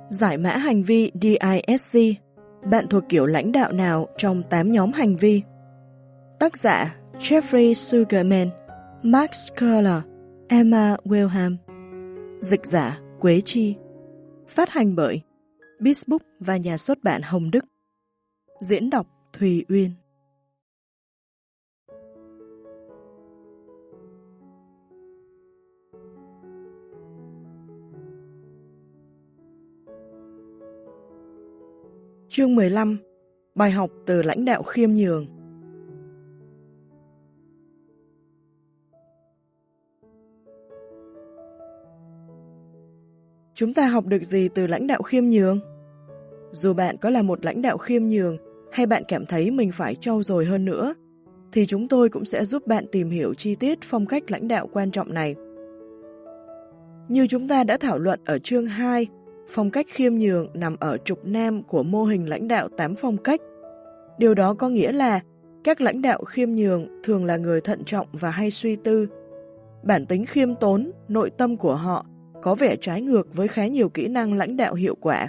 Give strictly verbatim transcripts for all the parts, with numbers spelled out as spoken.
Giải mã hành vi đê i ét xê. Bạn thuộc kiểu lãnh đạo nào trong tám nhóm hành vi? Tác giả Jeffrey Sugarman, Max Curler, Emma Wilhelm. Dịch giả Quế Chi. Phát hành bởi Bizbook và nhà xuất bản Hồng Đức. Diễn đọc Thùy Uyên. Chương mười lăm. Bài học từ lãnh đạo khiêm nhường. Chúng ta học được gì từ lãnh đạo khiêm nhường? Dù bạn có là một lãnh đạo khiêm nhường hay bạn cảm thấy mình phải trau dồi hơn nữa, thì chúng tôi cũng sẽ giúp bạn tìm hiểu chi tiết phong cách lãnh đạo quan trọng này. Như chúng ta đã thảo luận ở chương hai, phong cách khiêm nhường nằm ở trục nam của mô hình lãnh đạo tám phong cách. Điều đó có nghĩa là các lãnh đạo khiêm nhường thường là người thận trọng và hay suy tư. Bản tính khiêm tốn, nội tâm của họ có vẻ trái ngược với khá nhiều kỹ năng lãnh đạo hiệu quả.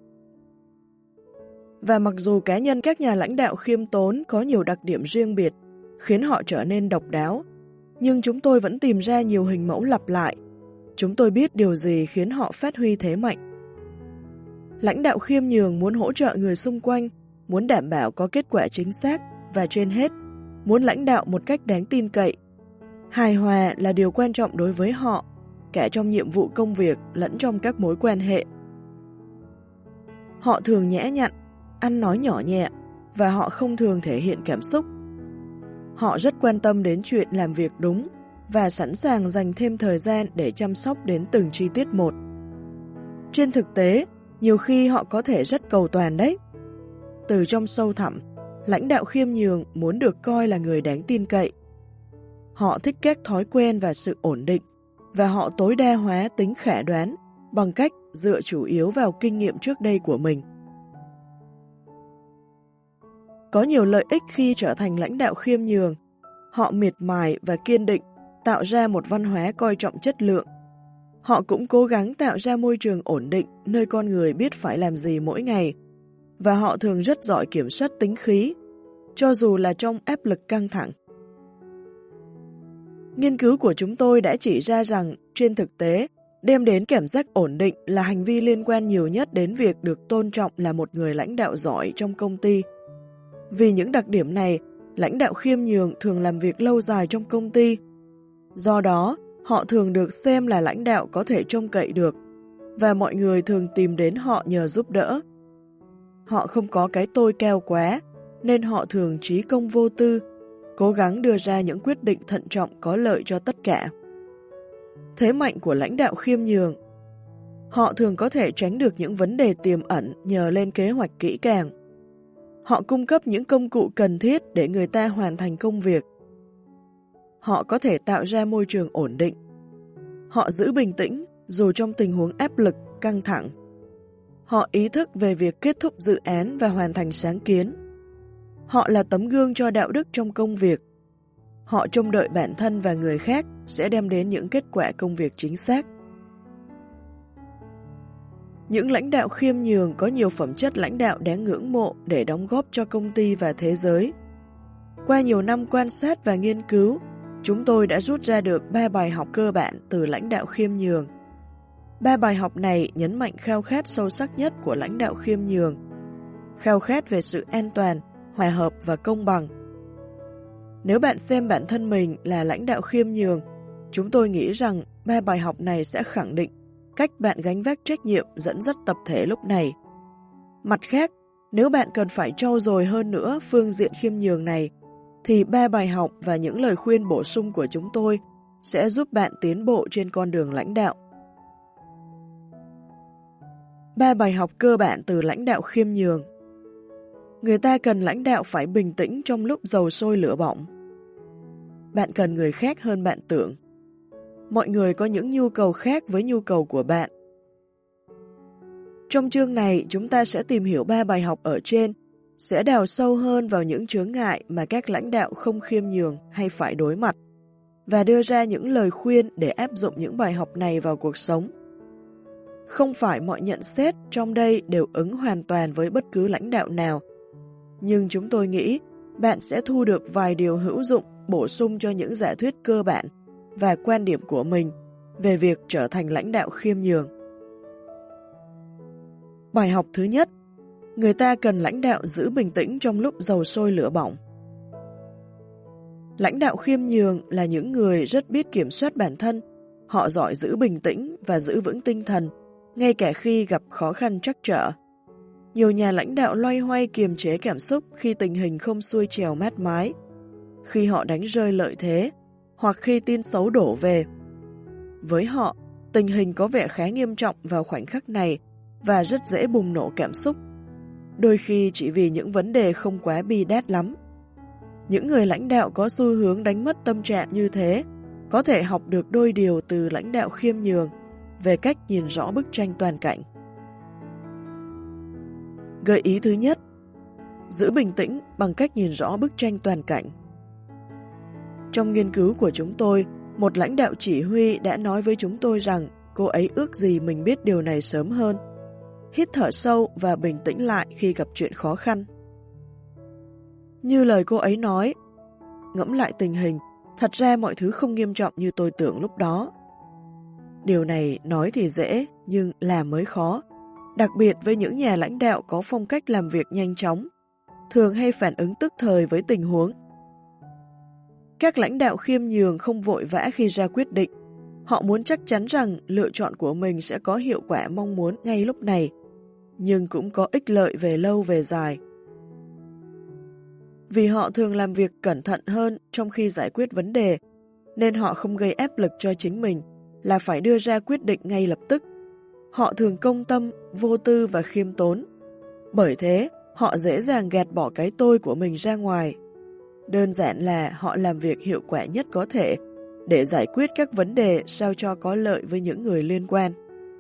Và mặc dù cá nhân các nhà lãnh đạo khiêm tốn có nhiều đặc điểm riêng biệt, khiến họ trở nên độc đáo, nhưng chúng tôi vẫn tìm ra nhiều hình mẫu lặp lại. Chúng tôi biết điều gì khiến họ phát huy thế mạnh. Lãnh đạo khiêm nhường muốn hỗ trợ người xung quanh, muốn đảm bảo có kết quả chính xác và trên hết, muốn lãnh đạo một cách đáng tin cậy. Hài hòa là điều quan trọng đối với họ, cả trong nhiệm vụ công việc lẫn trong các mối quan hệ. Họ thường nhã nhặn, ăn nói nhỏ nhẹ và họ không thường thể hiện cảm xúc. Họ rất quan tâm đến chuyện làm việc đúng và sẵn sàng dành thêm thời gian để chăm sóc đến từng chi tiết một. Trên thực tế, nhiều khi họ có thể rất cầu toàn đấy. Từ trong sâu thẳm, lãnh đạo khiêm nhường muốn được coi là người đáng tin cậy. Họ thích các thói quen và sự ổn định, và họ tối đa hóa tính khả đoán bằng cách dựa chủ yếu vào kinh nghiệm trước đây của mình. Có nhiều lợi ích khi trở thành lãnh đạo khiêm nhường. Họ miệt mài và kiên định, tạo ra một văn hóa coi trọng chất lượng. Họ cũng cố gắng tạo ra môi trường ổn định nơi con người biết phải làm gì mỗi ngày, và họ thường rất giỏi kiểm soát tính khí, cho dù là trong áp lực căng thẳng. Nghiên cứu của chúng tôi đã chỉ ra rằng, trên thực tế, đem đến cảm giác ổn định là hành vi liên quan nhiều nhất đến việc được tôn trọng là một người lãnh đạo giỏi trong công ty. Vì những đặc điểm này, lãnh đạo khiêm nhường thường làm việc lâu dài trong công ty. Do đó, họ thường được xem là lãnh đạo có thể trông cậy được, và mọi người thường tìm đến họ nhờ giúp đỡ. Họ không có cái tôi cao quá, nên họ thường trí công vô tư, cố gắng đưa ra những quyết định thận trọng có lợi cho tất cả. Thế mạnh của lãnh đạo khiêm nhường. Họ thường có thể tránh được những vấn đề tiềm ẩn nhờ lên kế hoạch kỹ càng. Họ cung cấp những công cụ cần thiết để người ta hoàn thành công việc. Họ có thể tạo ra môi trường ổn định. Họ giữ bình tĩnh dù trong tình huống áp lực, căng thẳng. Họ ý thức về việc kết thúc dự án và hoàn thành sáng kiến. Họ là tấm gương cho đạo đức trong công việc. Họ trông đợi bản thân và người khác sẽ đem đến những kết quả công việc chính xác. Những lãnh đạo khiêm nhường có nhiều phẩm chất lãnh đạo đáng ngưỡng mộ để đóng góp cho công ty và thế giới. Qua nhiều năm quan sát và nghiên cứu, chúng tôi đã rút ra được ba bài học cơ bản từ lãnh đạo khiêm nhường. Ba bài học này nhấn mạnh khao khát sâu sắc nhất của lãnh đạo khiêm nhường. Khao khát về sự an toàn, hòa hợp và công bằng. Nếu bạn xem bản thân mình là lãnh đạo khiêm nhường, chúng tôi nghĩ rằng ba bài học này sẽ khẳng định cách bạn gánh vác trách nhiệm dẫn dắt tập thể lúc này. Mặt khác, nếu bạn cần phải trau dồi hơn nữa phương diện khiêm nhường này, thì ba bài học và những lời khuyên bổ sung của chúng tôi sẽ giúp bạn tiến bộ trên con đường lãnh đạo. Ba bài học cơ bản từ lãnh đạo khiêm nhường. Người ta cần lãnh đạo phải bình tĩnh trong lúc dầu sôi lửa bỏng. Bạn cần người khác hơn bạn tưởng. Mọi người có những nhu cầu khác với nhu cầu của bạn. Trong chương này, chúng ta sẽ tìm hiểu ba bài học ở trên, sẽ đào sâu hơn vào những chướng ngại mà các lãnh đạo không khiêm nhường hay phải đối mặt, và đưa ra những lời khuyên để áp dụng những bài học này vào cuộc sống. Không phải mọi nhận xét trong đây đều ứng hoàn toàn với bất cứ lãnh đạo nào, nhưng chúng tôi nghĩ bạn sẽ thu được vài điều hữu dụng bổ sung cho những giả thuyết cơ bản và quan điểm của mình về việc trở thành lãnh đạo khiêm nhường. Bài học thứ nhất, người ta cần lãnh đạo giữ bình tĩnh trong lúc dầu sôi lửa bỏng. Lãnh đạo khiêm nhường là những người rất biết kiểm soát bản thân, họ giỏi giữ bình tĩnh và giữ vững tinh thần, ngay cả khi gặp khó khăn trắc trở. Nhiều nhà lãnh đạo loay hoay kiềm chế cảm xúc khi tình hình không xuôi trèo mát mái, khi họ đánh rơi lợi thế, hoặc khi tin xấu đổ về. Với họ, tình hình có vẻ khá nghiêm trọng vào khoảnh khắc này và rất dễ bùng nổ cảm xúc, đôi khi chỉ vì những vấn đề không quá bi đát lắm. Những người lãnh đạo có xu hướng đánh mất tâm trạng như thế có thể học được đôi điều từ lãnh đạo khiêm nhường về cách nhìn rõ bức tranh toàn cảnh. Gợi ý thứ nhất, giữ bình tĩnh bằng cách nhìn rõ bức tranh toàn cảnh. Trong nghiên cứu của chúng tôi, một lãnh đạo chỉ huy đã nói với chúng tôi rằng cô ấy ước gì mình biết điều này sớm hơn. Hít thở sâu và bình tĩnh lại khi gặp chuyện khó khăn. Như lời cô ấy nói, ngẫm lại tình hình, thật ra mọi thứ không nghiêm trọng như tôi tưởng lúc đó. Điều này nói thì dễ, nhưng làm mới khó, đặc biệt với những nhà lãnh đạo có phong cách làm việc nhanh chóng, thường hay phản ứng tức thời với tình huống. Các lãnh đạo khiêm nhường không vội vã khi ra quyết định, họ muốn chắc chắn rằng lựa chọn của mình sẽ có hiệu quả mong muốn ngay lúc này, nhưng cũng có ích lợi về lâu về dài. Vì họ thường làm việc cẩn thận hơn trong khi giải quyết vấn đề, nên họ không gây áp lực cho chính mình là phải đưa ra quyết định ngay lập tức. Họ thường công tâm, vô tư và khiêm tốn. Bởi thế, họ dễ dàng gạt bỏ cái tôi của mình ra ngoài. Đơn giản là họ làm việc hiệu quả nhất có thể để giải quyết các vấn đề sao cho có lợi với những người liên quan.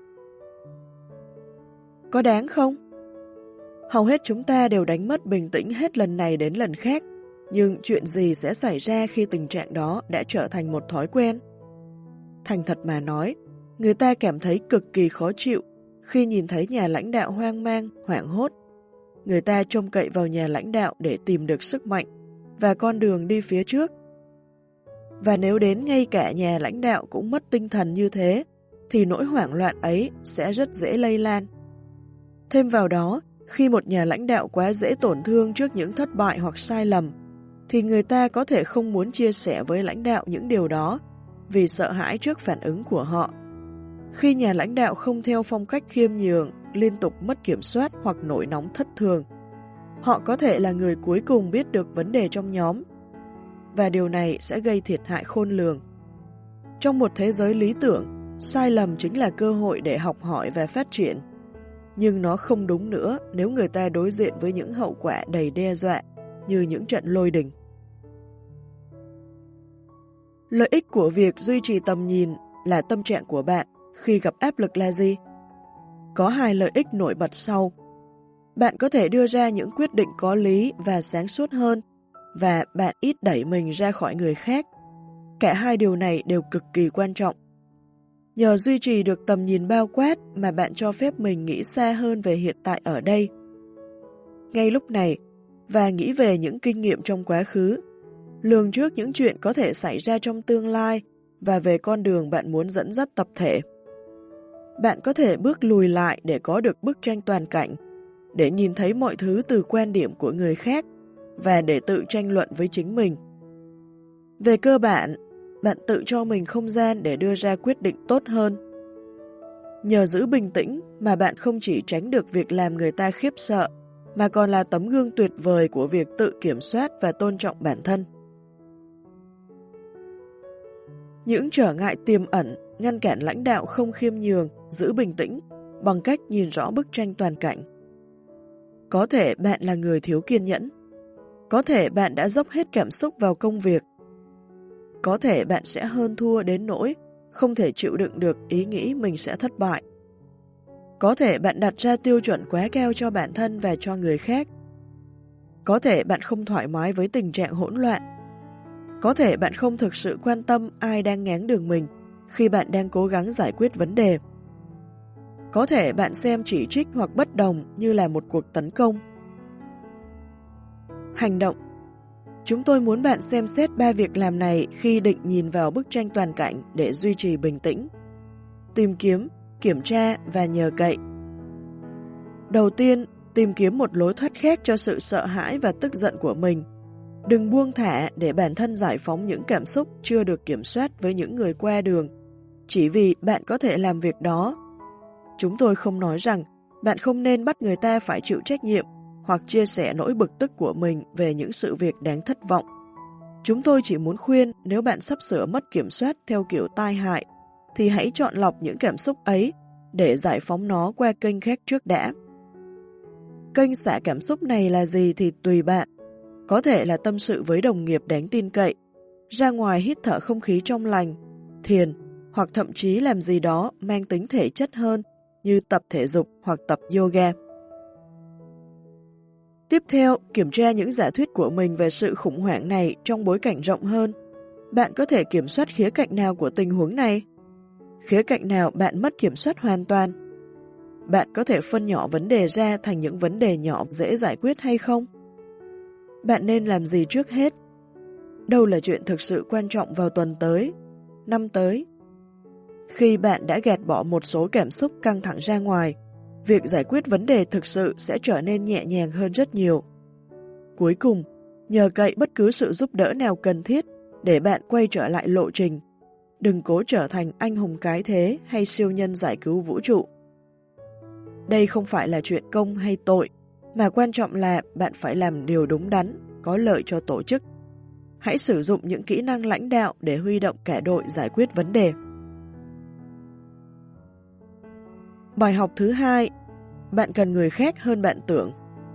Có đáng không? Hầu hết chúng ta đều đánh mất bình tĩnh hết lần này đến lần khác, nhưng chuyện gì sẽ xảy ra khi tình trạng đó đã trở thành một thói quen? Thành thật mà nói, người ta cảm thấy cực kỳ khó chịu khi nhìn thấy nhà lãnh đạo hoang mang, hoảng hốt. Người ta trông cậy vào nhà lãnh đạo để tìm được sức mạnh và con đường đi phía trước. Và nếu đến ngay cả nhà lãnh đạo cũng mất tinh thần như thế, thì nỗi hoảng loạn ấy sẽ rất dễ lây lan. Thêm vào đó, khi một nhà lãnh đạo quá dễ tổn thương trước những thất bại hoặc sai lầm, thì người ta có thể không muốn chia sẻ với lãnh đạo những điều đó vì sợ hãi trước phản ứng của họ. Khi nhà lãnh đạo không theo phong cách khiêm nhường, liên tục mất kiểm soát hoặc nổi nóng thất thường, họ có thể là người cuối cùng biết được vấn đề trong nhóm, và điều này sẽ gây thiệt hại khôn lường. Trong một thế giới lý tưởng, sai lầm chính là cơ hội để học hỏi và phát triển. Nhưng nó không đúng nữa nếu người ta đối diện với những hậu quả đầy đe dọa như những trận lôi đình. Lợi ích của việc duy trì tầm nhìn là tâm trạng của bạn khi gặp áp lực là gì? Có hai lợi ích nổi bật sau. Bạn có thể đưa ra những quyết định có lý và sáng suốt hơn, và bạn ít đẩy mình ra khỏi người khác. Cả hai điều này đều cực kỳ quan trọng. Nhờ duy trì được tầm nhìn bao quát mà bạn cho phép mình nghĩ xa hơn về hiện tại ở đây. Ngay lúc này, và nghĩ về những kinh nghiệm trong quá khứ, lường trước những chuyện có thể xảy ra trong tương lai và về con đường bạn muốn dẫn dắt tập thể. Bạn có thể bước lùi lại để có được bức tranh toàn cảnh, để nhìn thấy mọi thứ từ quan điểm của người khác và để tự tranh luận với chính mình. Về cơ bản, bạn tự cho mình không gian để đưa ra quyết định tốt hơn. Nhờ giữ bình tĩnh mà bạn không chỉ tránh được việc làm người ta khiếp sợ, mà còn là tấm gương tuyệt vời của việc tự kiểm soát và tôn trọng bản thân. Những trở ngại tiềm ẩn ngăn cản lãnh đạo không khiêm nhường, giữ bình tĩnh bằng cách nhìn rõ bức tranh toàn cảnh. Có thể bạn là người thiếu kiên nhẫn. Có thể bạn đã dốc hết cảm xúc vào công việc. Có thể bạn sẽ hơn thua đến nỗi không thể chịu đựng được ý nghĩ mình sẽ thất bại. Có thể bạn đặt ra tiêu chuẩn quá cao cho bản thân và cho người khác. Có thể bạn không thoải mái với tình trạng hỗn loạn. Có thể bạn không thực sự quan tâm ai đang ngáng đường mình khi bạn đang cố gắng giải quyết vấn đề. Có thể bạn xem chỉ trích hoặc bất đồng như là một cuộc tấn công. Hành động. Chúng tôi muốn bạn xem xét ba việc làm này khi định nhìn vào bức tranh toàn cảnh để duy trì bình tĩnh. Tìm kiếm, kiểm tra và nhờ cậy. Đầu tiên, tìm kiếm một lối thoát khác cho sự sợ hãi và tức giận của mình. Đừng buông thả để bản thân giải phóng những cảm xúc chưa được kiểm soát với những người qua đường, chỉ vì bạn có thể làm việc đó. Chúng tôi không nói rằng bạn không nên bắt người ta phải chịu trách nhiệm hoặc chia sẻ nỗi bực tức của mình về những sự việc đáng thất vọng. Chúng tôi chỉ muốn khuyên nếu bạn sắp sửa mất kiểm soát theo kiểu tai hại, thì hãy chọn lọc những cảm xúc ấy để giải phóng nó qua kênh khác trước đã. Kênh xả cảm xúc này là gì thì tùy bạn. Có thể là tâm sự với đồng nghiệp đáng tin cậy, ra ngoài hít thở không khí trong lành, thiền, hoặc thậm chí làm gì đó mang tính thể chất hơn như tập thể dục hoặc tập yoga. Tiếp theo, kiểm tra những giả thuyết của mình về sự khủng hoảng này trong bối cảnh rộng hơn. Bạn có thể kiểm soát khía cạnh nào của tình huống này? Khía cạnh nào bạn mất kiểm soát hoàn toàn? Bạn có thể phân nhỏ vấn đề ra thành những vấn đề nhỏ dễ giải quyết hay không? Bạn nên làm gì trước hết? Đâu là chuyện thực sự quan trọng vào tuần tới, năm tới? Khi bạn đã gạt bỏ một số cảm xúc căng thẳng ra ngoài, việc giải quyết vấn đề thực sự sẽ trở nên nhẹ nhàng hơn rất nhiều. Cuối cùng, nhờ cậy bất cứ sự giúp đỡ nào cần thiết để bạn quay trở lại lộ trình. Đừng cố trở thành anh hùng cái thế hay siêu nhân giải cứu vũ trụ. Đây không phải là chuyện công hay tội, mà quan trọng là bạn phải làm điều đúng đắn, có lợi cho tổ chức. Hãy sử dụng những kỹ năng lãnh đạo để huy động cả đội giải quyết vấn đề. Bài học thứ hai, bạn cần người khác hơn bạn tưởng.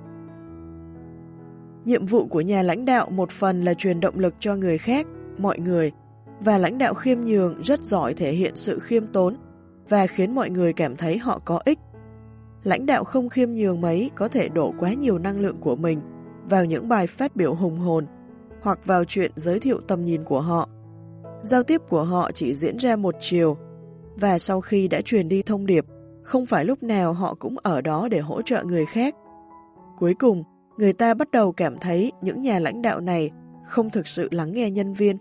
Nhiệm vụ của nhà lãnh đạo một phần là truyền động lực cho người khác, mọi người, và lãnh đạo khiêm nhường rất giỏi thể hiện sự khiêm tốn và khiến mọi người cảm thấy họ có ích. Lãnh đạo không khiêm nhường mấy có thể đổ quá nhiều năng lượng của mình vào những bài phát biểu hùng hồn hoặc vào chuyện giới thiệu tầm nhìn của họ. Giao tiếp của họ chỉ diễn ra một chiều, và sau khi đã truyền đi thông điệp, không phải lúc nào họ cũng ở đó để hỗ trợ người khác. Cuối cùng, người ta bắt đầu cảm thấy những nhà lãnh đạo này không thực sự lắng nghe nhân viên.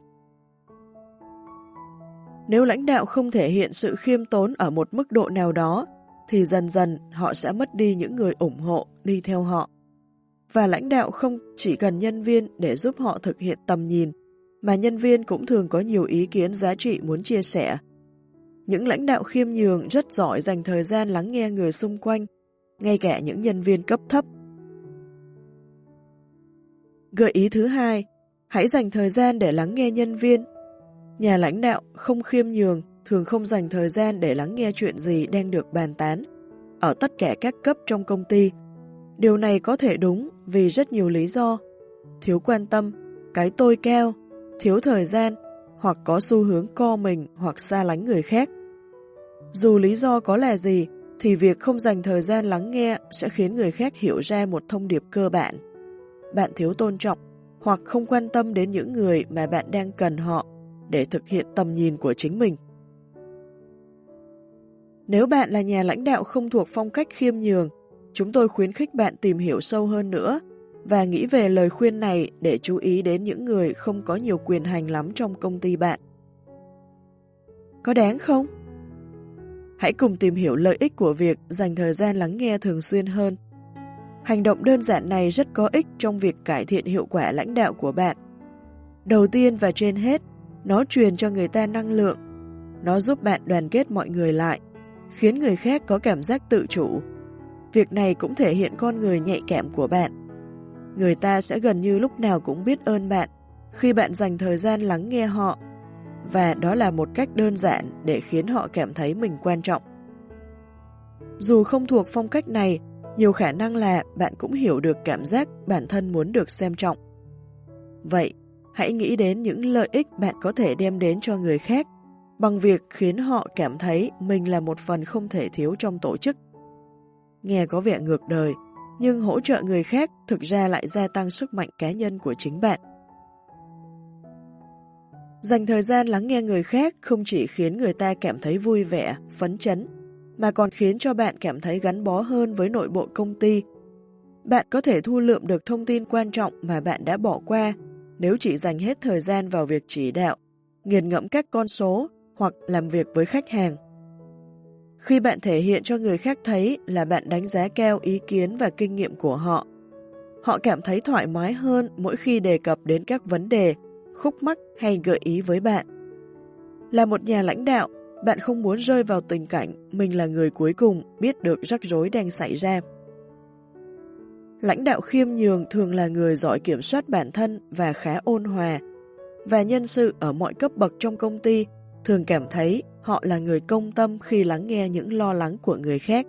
Nếu lãnh đạo không thể hiện sự khiêm tốn ở một mức độ nào đó, thì dần dần họ sẽ mất đi những người ủng hộ, đi theo họ. Và lãnh đạo không chỉ cần nhân viên để giúp họ thực hiện tầm nhìn, mà nhân viên cũng thường có nhiều ý kiến giá trị muốn chia sẻ. Những lãnh đạo khiêm nhường rất giỏi dành thời gian lắng nghe người xung quanh, ngay cả những nhân viên cấp thấp. Gợi ý thứ hai, hãy dành thời gian để lắng nghe nhân viên. Nhà lãnh đạo không khiêm nhường thường không dành thời gian để lắng nghe chuyện gì đang được bàn tán ở tất cả các cấp trong công ty. Điều này có thể đúng vì rất nhiều lý do: thiếu quan tâm, cái tôi cao, thiếu thời gian, hoặc có xu hướng co mình hoặc xa lánh người khác. Dù lý do có là gì, thì việc không dành thời gian lắng nghe sẽ khiến người khác hiểu ra một thông điệp cơ bản. Bạn thiếu tôn trọng hoặc không quan tâm đến những người mà bạn đang cần họ để thực hiện tầm nhìn của chính mình. Nếu bạn là nhà lãnh đạo không thuộc phong cách khiêm nhường, chúng tôi khuyến khích bạn tìm hiểu sâu hơn nữa và nghĩ về lời khuyên này để chú ý đến những người không có nhiều quyền hành lắm trong công ty bạn. Có đáng không? Hãy cùng tìm hiểu lợi ích của việc dành thời gian lắng nghe thường xuyên hơn. Hành động đơn giản này rất có ích trong việc cải thiện hiệu quả lãnh đạo của bạn. Đầu tiên và trên hết, nó truyền cho người ta năng lượng. Nó giúp bạn đoàn kết mọi người lại, khiến người khác có cảm giác tự chủ. Việc này cũng thể hiện con người nhạy cảm của bạn. Người ta sẽ gần như lúc nào cũng biết ơn bạn khi bạn dành thời gian lắng nghe họ, và đó là một cách đơn giản để khiến họ cảm thấy mình quan trọng. Dù không thuộc phong cách này, nhiều khả năng là bạn cũng hiểu được cảm giác bản thân muốn được xem trọng. Vậy, hãy nghĩ đến những lợi ích bạn có thể đem đến cho người khác bằng việc khiến họ cảm thấy mình là một phần không thể thiếu trong tổ chức. Nghe có vẻ ngược đời, nhưng hỗ trợ người khác thực ra lại gia tăng sức mạnh cá nhân của chính bạn. Dành thời gian lắng nghe người khác không chỉ khiến người ta cảm thấy vui vẻ, phấn chấn, mà còn khiến cho bạn cảm thấy gắn bó hơn với nội bộ công ty. Bạn có thể thu lượm được thông tin quan trọng mà bạn đã bỏ qua nếu chỉ dành hết thời gian vào việc chỉ đạo, nghiền ngẫm các con số hoặc làm việc với khách hàng. Khi bạn thể hiện cho người khác thấy là bạn đánh giá cao ý kiến và kinh nghiệm của họ, họ cảm thấy thoải mái hơn mỗi khi đề cập đến các vấn đề, khúc mắc hay gợi ý với bạn. Là một nhà lãnh đạo, bạn không muốn rơi vào tình cảnh mình là người cuối cùng biết được rắc rối đang xảy ra. Lãnh đạo khiêm nhường thường là người giỏi kiểm soát bản thân và khá ôn hòa, và nhân sự ở mọi cấp bậc trong công ty thường cảm thấy họ là người công tâm khi lắng nghe những lo lắng của người khác.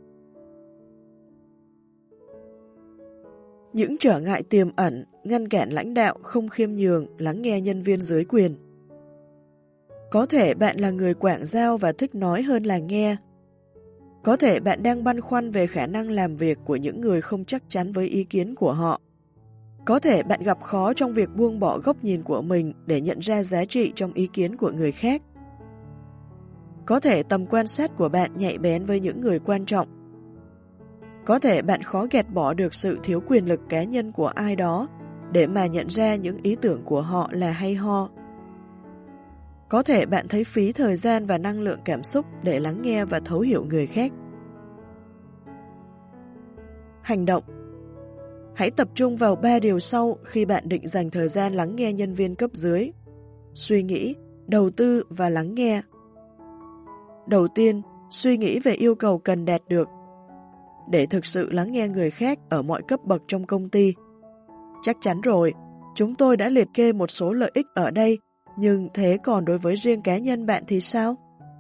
Những trở ngại tiềm ẩn ngăn cản lãnh đạo không khiêm nhường lắng nghe nhân viên dưới quyền. Có thể bạn là người quảng giao và thích nói hơn là nghe. Có thể bạn đang băn khoăn về khả năng làm việc của những người không chắc chắn với ý kiến của họ. Có thể bạn gặp khó trong việc buông bỏ góc nhìn của mình để nhận ra giá trị trong ý kiến của người khác. Có thể tầm quan sát của bạn nhạy bén với những người quan trọng. Có thể bạn khó gạt bỏ được sự thiếu quyền lực cá nhân của ai đó để mà nhận ra những ý tưởng của họ là hay ho. Có thể bạn thấy phí thời gian và năng lượng cảm xúc để lắng nghe và thấu hiểu người khác. Hành động. Hãy tập trung vào ba điều sau khi bạn định dành thời gian lắng nghe nhân viên cấp dưới: suy nghĩ, đầu tư và lắng nghe. Đầu tiên, suy nghĩ về yêu cầu cần đạt được. Để thực sự lắng nghe người khác ở mọi cấp bậc trong công ty. Chắc chắn rồi, chúng tôi đã liệt kê một số lợi ích ở đây, nhưng thế còn đối với riêng cá nhân bạn thì sao?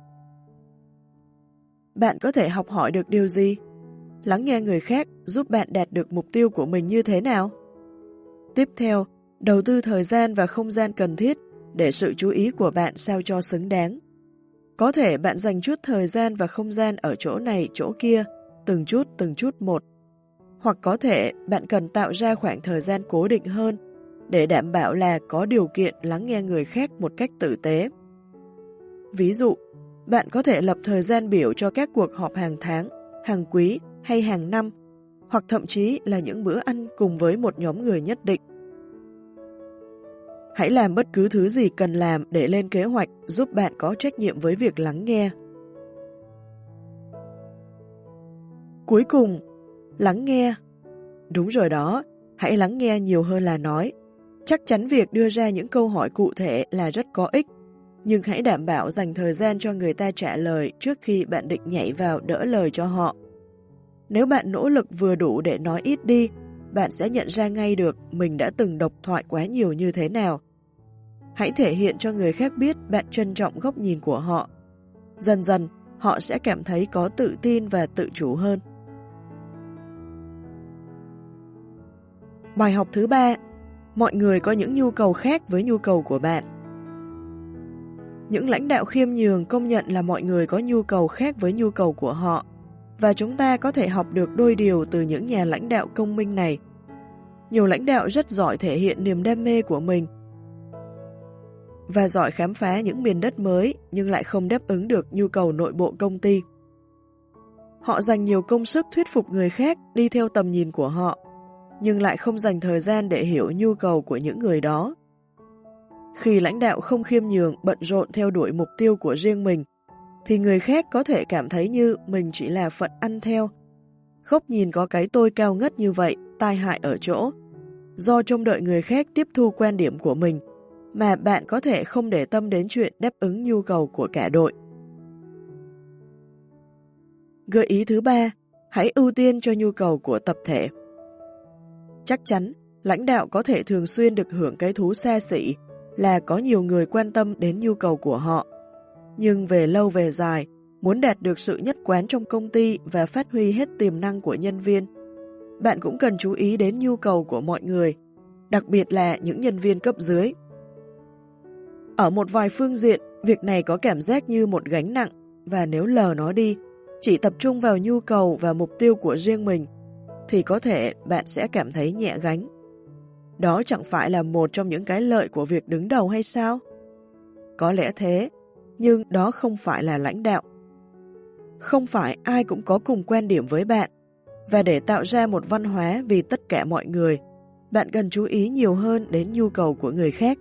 Bạn có thể học hỏi được điều gì? Lắng nghe người khác giúp bạn đạt được mục tiêu của mình như thế nào? Tiếp theo, đầu tư thời gian và không gian cần thiết để sự chú ý của bạn sao cho xứng đáng. Có thể bạn dành chút thời gian và không gian ở chỗ này, chỗ kia, từng chút từng chút một. Hoặc có thể bạn cần tạo ra khoảng thời gian cố định hơn để đảm bảo là có điều kiện lắng nghe người khác một cách tử tế. Ví dụ, bạn có thể lập thời gian biểu cho các cuộc họp hàng tháng, hàng quý hay hàng năm, hoặc thậm chí là những bữa ăn cùng với một nhóm người nhất định. Hãy làm bất cứ thứ gì cần làm để lên kế hoạch giúp bạn có trách nhiệm với việc lắng nghe. Cuối cùng, lắng nghe. Đúng rồi đó, hãy lắng nghe nhiều hơn là nói. Chắc chắn việc đưa ra những câu hỏi cụ thể là rất có ích, nhưng hãy đảm bảo dành thời gian cho người ta trả lời trước khi bạn định nhảy vào đỡ lời cho họ. Nếu bạn nỗ lực vừa đủ để nói ít đi, bạn sẽ nhận ra ngay được mình đã từng độc thoại quá nhiều như thế nào. Hãy thể hiện cho người khác biết bạn trân trọng góc nhìn của họ. Dần dần, họ sẽ cảm thấy có tự tin và tự chủ hơn. Bài học thứ ba, mọi người có những nhu cầu khác với nhu cầu của bạn. Những lãnh đạo khiêm nhường công nhận là mọi người có nhu cầu khác với nhu cầu của họ, và chúng ta có thể học được đôi điều từ những nhà lãnh đạo công minh này. Nhiều lãnh đạo rất giỏi thể hiện niềm đam mê của mình và giỏi khám phá những miền đất mới nhưng lại không đáp ứng được nhu cầu nội bộ công ty. Họ dành nhiều công sức thuyết phục người khác đi theo tầm nhìn của họ, nhưng lại không dành thời gian để hiểu nhu cầu của những người đó. Khi lãnh đạo không khiêm nhường bận rộn theo đuổi mục tiêu của riêng mình, thì người khác có thể cảm thấy như mình chỉ là phận ăn theo. Góc nhìn có cái tôi cao ngất như vậy, tai hại ở chỗ. Do trông đợi người khác tiếp thu quan điểm của mình, mà bạn có thể không để tâm đến chuyện đáp ứng nhu cầu của cả đội. Gợi ý thứ ba, hãy ưu tiên cho nhu cầu của tập thể. Chắc chắn, lãnh đạo có thể thường xuyên được hưởng cái thú xa xỉ là có nhiều người quan tâm đến nhu cầu của họ. Nhưng về lâu về dài, muốn đạt được sự nhất quán trong công ty và phát huy hết tiềm năng của nhân viên, bạn cũng cần chú ý đến nhu cầu của mọi người, đặc biệt là những nhân viên cấp dưới. Ở một vài phương diện, việc này có cảm giác như một gánh nặng, và nếu lờ nó đi, chỉ tập trung vào nhu cầu và mục tiêu của riêng mình, thì có thể bạn sẽ cảm thấy nhẹ gánh. Đó chẳng phải là một trong những cái lợi của việc đứng đầu hay sao? Có lẽ thế, nhưng đó không phải là lãnh đạo. Không phải ai cũng có cùng quan điểm với bạn, và để tạo ra một văn hóa vì tất cả mọi người, bạn cần chú ý nhiều hơn đến nhu cầu của người khác.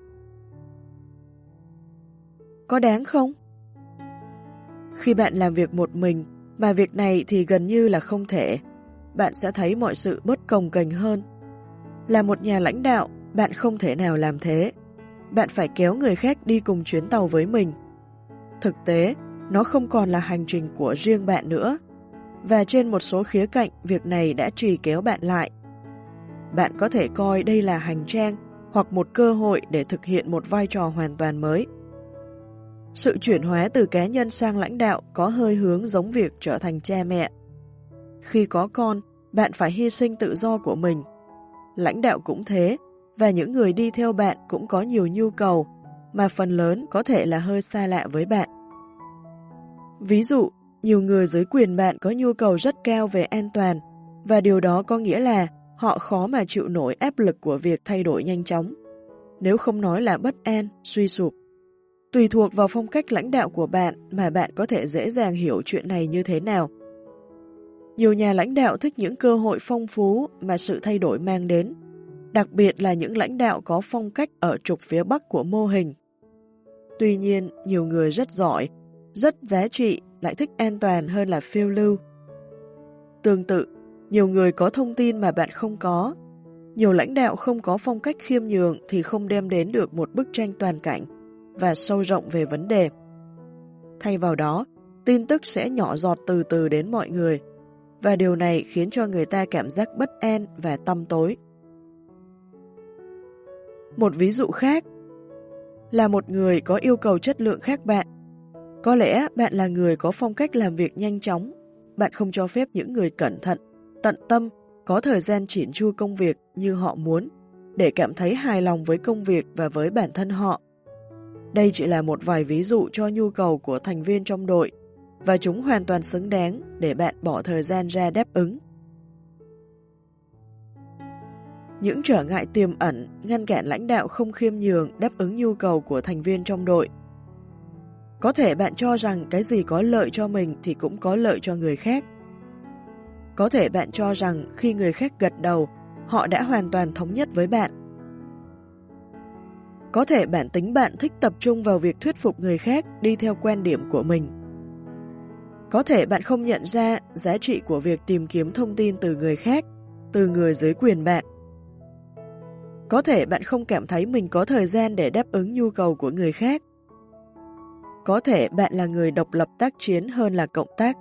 Có đáng không? Khi bạn làm việc một mình, mà việc này thì gần như là không thể, bạn sẽ thấy mọi sự bớt cồng kềnh hơn. Là một nhà lãnh đạo, bạn không thể nào làm thế. Bạn phải kéo người khác đi cùng chuyến tàu với mình. Thực tế, nó không còn là hành trình của riêng bạn nữa. Và trên một số khía cạnh, việc này đã trì kéo bạn lại. Bạn có thể coi đây là hành trang hoặc một cơ hội để thực hiện một vai trò hoàn toàn mới. Sự chuyển hóa từ cá nhân sang lãnh đạo có hơi hướng giống việc trở thành cha mẹ. Khi có con, bạn phải hy sinh tự do của mình. Lãnh đạo cũng thế, và những người đi theo bạn cũng có nhiều nhu cầu, mà phần lớn có thể là hơi xa lạ với bạn. Ví dụ, nhiều người dưới quyền bạn có nhu cầu rất cao về an toàn, và điều đó có nghĩa là họ khó mà chịu nổi áp lực của việc thay đổi nhanh chóng, nếu không nói là bất an, suy sụp. Tùy thuộc vào phong cách lãnh đạo của bạn mà bạn có thể dễ dàng hiểu chuyện này như thế nào. Nhiều nhà lãnh đạo thích những cơ hội phong phú mà sự thay đổi mang đến, đặc biệt là những lãnh đạo có phong cách ở trục phía Bắc của mô hình. Tuy nhiên, nhiều người rất giỏi, rất giá trị lại thích an toàn hơn là phiêu lưu. Tương tự, nhiều người có thông tin mà bạn không có. Nhiều lãnh đạo không có phong cách khiêm nhường thì không đem đến được một bức tranh toàn cảnh và sâu rộng về vấn đề. Thay vào đó, tin tức sẽ nhỏ giọt từ từ đến mọi người, và điều này khiến cho người ta cảm giác bất an và tăm tối. Một ví dụ khác là một người có yêu cầu chất lượng khác bạn. Có lẽ bạn là người có phong cách làm việc nhanh chóng, bạn không cho phép những người cẩn thận, tận tâm, có thời gian chỉn chu công việc như họ muốn, để cảm thấy hài lòng với công việc và với bản thân họ. Đây chỉ là một vài ví dụ cho nhu cầu của thành viên trong đội, và chúng hoàn toàn xứng đáng để bạn bỏ thời gian ra đáp ứng. Những trở ngại tiềm ẩn ngăn cản lãnh đạo không khiêm nhường đáp ứng nhu cầu của thành viên trong đội. Có thể bạn cho rằng cái gì có lợi cho mình thì cũng có lợi cho người khác. Có thể bạn cho rằng khi người khác gật đầu, họ đã hoàn toàn thống nhất với bạn. Có thể bản tính bạn thích tập trung vào việc thuyết phục người khác đi theo quan điểm của mình. Có thể bạn không nhận ra giá trị của việc tìm kiếm thông tin từ người khác, từ người dưới quyền bạn. Có thể bạn không cảm thấy mình có thời gian để đáp ứng nhu cầu của người khác. Có thể bạn là người độc lập tác chiến hơn là cộng tác.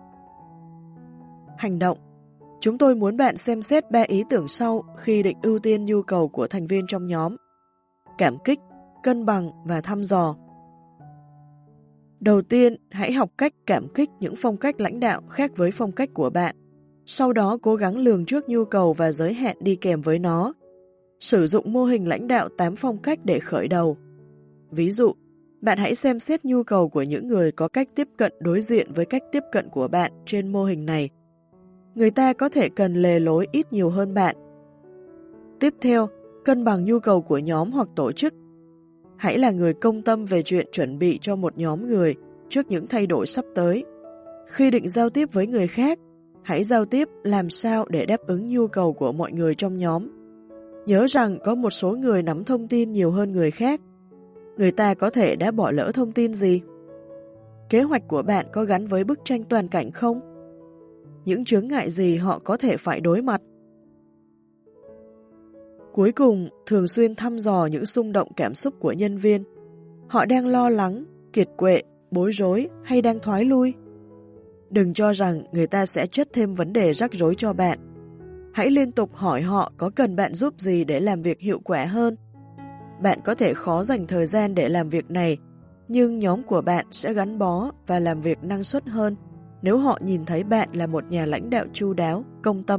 Hành động. Chúng tôi muốn bạn xem xét ba ý tưởng sau khi định ưu tiên nhu cầu của thành viên trong nhóm. Cảm kích, cân bằng và thăm dò. Đầu tiên, hãy học cách cảm kích những phong cách lãnh đạo khác với phong cách của bạn. Sau đó cố gắng lường trước nhu cầu và giới hạn đi kèm với nó. Sử dụng mô hình lãnh đạo tám phong cách để khởi đầu. Ví dụ, bạn hãy xem xét nhu cầu của những người có cách tiếp cận đối diện với cách tiếp cận của bạn trên mô hình này. Người ta có thể cần lề lối ít nhiều hơn bạn. Tiếp theo, cân bằng nhu cầu của nhóm hoặc tổ chức. Hãy là người công tâm về chuyện chuẩn bị cho một nhóm người trước những thay đổi sắp tới. Khi định giao tiếp với người khác, hãy giao tiếp làm sao để đáp ứng nhu cầu của mọi người trong nhóm. Nhớ rằng có một số người nắm thông tin nhiều hơn người khác. Người ta có thể đã bỏ lỡ thông tin gì? Kế hoạch của bạn có gắn với bức tranh toàn cảnh không? Những chướng ngại gì họ có thể phải đối mặt? Cuối cùng, thường xuyên thăm dò những xung động cảm xúc của nhân viên. Họ đang lo lắng, kiệt quệ, bối rối hay đang thoái lui? Đừng cho rằng người ta sẽ chất thêm vấn đề rắc rối cho bạn. Hãy liên tục hỏi họ có cần bạn giúp gì để làm việc hiệu quả hơn. Bạn có thể khó dành thời gian để làm việc này, nhưng nhóm của bạn sẽ gắn bó và làm việc năng suất hơn nếu họ nhìn thấy bạn là một nhà lãnh đạo chu đáo, công tâm.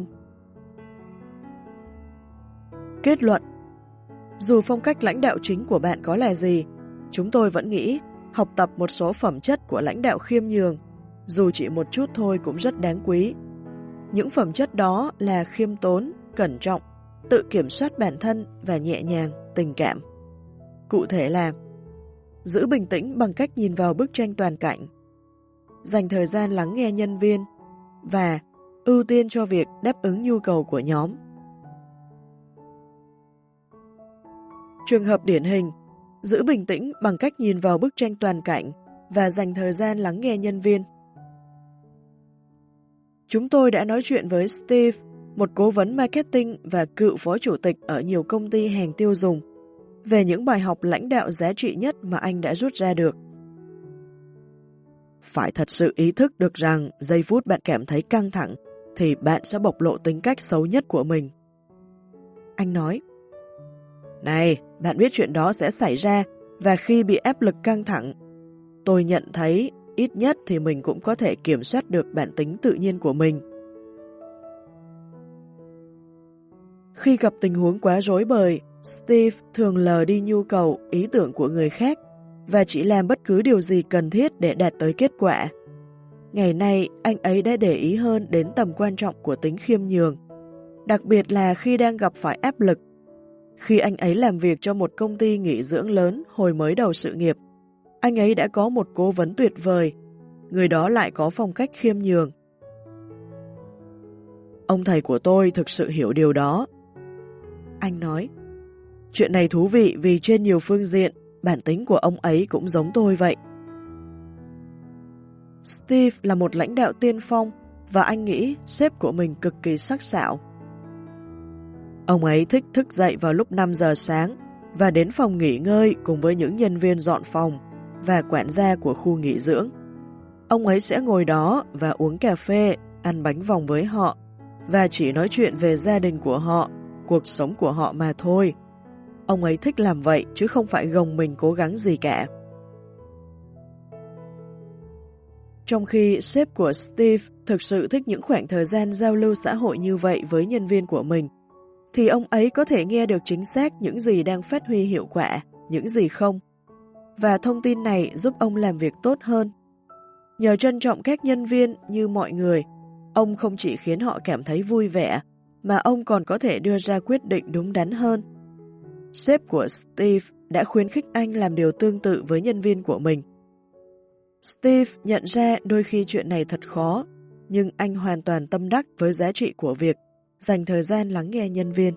Kết luận. Dù phong cách lãnh đạo chính của bạn có là gì, chúng tôi vẫn nghĩ học tập một số phẩm chất của lãnh đạo khiêm nhường, dù chỉ một chút thôi cũng rất đáng quý. Những phẩm chất đó là khiêm tốn, cẩn trọng, tự kiểm soát bản thân và nhẹ nhàng, tình cảm. Cụ thể là giữ bình tĩnh bằng cách nhìn vào bức tranh toàn cảnh, dành thời gian lắng nghe nhân viên và ưu tiên cho việc đáp ứng nhu cầu của nhóm. Trường hợp điển hình, giữ bình tĩnh bằng cách nhìn vào bức tranh toàn cảnh và dành thời gian lắng nghe nhân viên. Chúng tôi đã nói chuyện với Steve, một cố vấn marketing và cựu phó chủ tịch ở nhiều công ty hàng tiêu dùng, về những bài học lãnh đạo giá trị nhất mà anh đã rút ra được. Phải thật sự ý thức được rằng giây phút bạn cảm thấy căng thẳng thì bạn sẽ bộc lộ tính cách xấu nhất của mình. Anh nói, này, bạn biết chuyện đó sẽ xảy ra và khi bị áp lực căng thẳng, tôi nhận thấy ít nhất thì mình cũng có thể kiểm soát được bản tính tự nhiên của mình. Khi gặp tình huống quá rối bời, Steve thường lờ đi nhu cầu, ý tưởng của người khác và chỉ làm bất cứ điều gì cần thiết để đạt tới kết quả. Ngày nay, anh ấy đã để ý hơn đến tầm quan trọng của tính khiêm nhường, đặc biệt là khi đang gặp phải áp lực. Khi anh ấy làm việc cho một công ty nghỉ dưỡng lớn hồi mới đầu sự nghiệp, anh ấy đã có một cố vấn tuyệt vời, người đó lại có phong cách khiêm nhường. Ông thầy của tôi thực sự hiểu điều đó. Anh nói, chuyện này thú vị vì trên nhiều phương diện, bản tính của ông ấy cũng giống tôi vậy. Steve là một lãnh đạo tiên phong và anh nghĩ sếp của mình cực kỳ sắc sảo. Ông ấy thích thức dậy vào lúc năm giờ sáng và đến phòng nghỉ ngơi cùng với những nhân viên dọn phòng và quản gia của khu nghỉ dưỡng. Ông ấy sẽ ngồi đó và uống cà phê, ăn bánh vòng với họ và chỉ nói chuyện về gia đình của họ, cuộc sống của họ mà thôi. Ông ấy thích làm vậy chứ không phải gồng mình cố gắng gì cả. Trong khi sếp của Steve thực sự thích những khoảng thời gian giao lưu xã hội như vậy với nhân viên của mình, thì ông ấy có thể nghe được chính xác những gì đang phát huy hiệu quả, những gì không. Và thông tin này giúp ông làm việc tốt hơn. Nhờ trân trọng các nhân viên như mọi người, ông không chỉ khiến họ cảm thấy vui vẻ, mà ông còn có thể đưa ra quyết định đúng đắn hơn. Sếp của Steve đã khuyến khích anh làm điều tương tự với nhân viên của mình. Steve nhận ra đôi khi chuyện này thật khó, nhưng anh hoàn toàn tâm đắc với giá trị của việc dành thời gian lắng nghe nhân viên.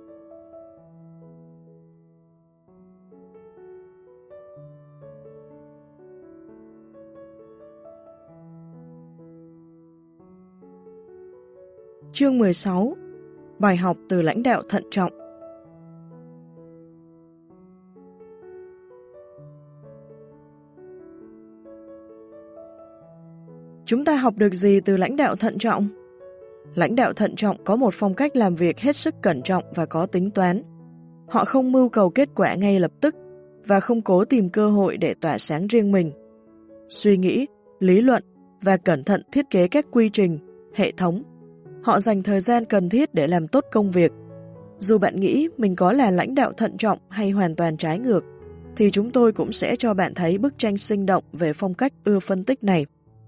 Chương mười sáu. Bài học từ lãnh đạo thận trọng. Chúng ta học được gì từ lãnh đạo thận trọng? Lãnh đạo thận trọng có một phong cách làm việc hết sức cẩn trọng và có tính toán. Họ không mưu cầu kết quả ngay lập tức và không cố tìm cơ hội để tỏa sáng riêng mình. Suy nghĩ, lý luận và cẩn thận thiết kế các quy trình, hệ thống. Họ dành thời gian cần thiết để làm tốt công việc. Dù bạn nghĩ mình có là lãnh đạo thận trọng hay hoàn toàn trái ngược, thì chúng tôi cũng sẽ cho bạn thấy bức tranh sinh động về phong cách ưa phân tích này.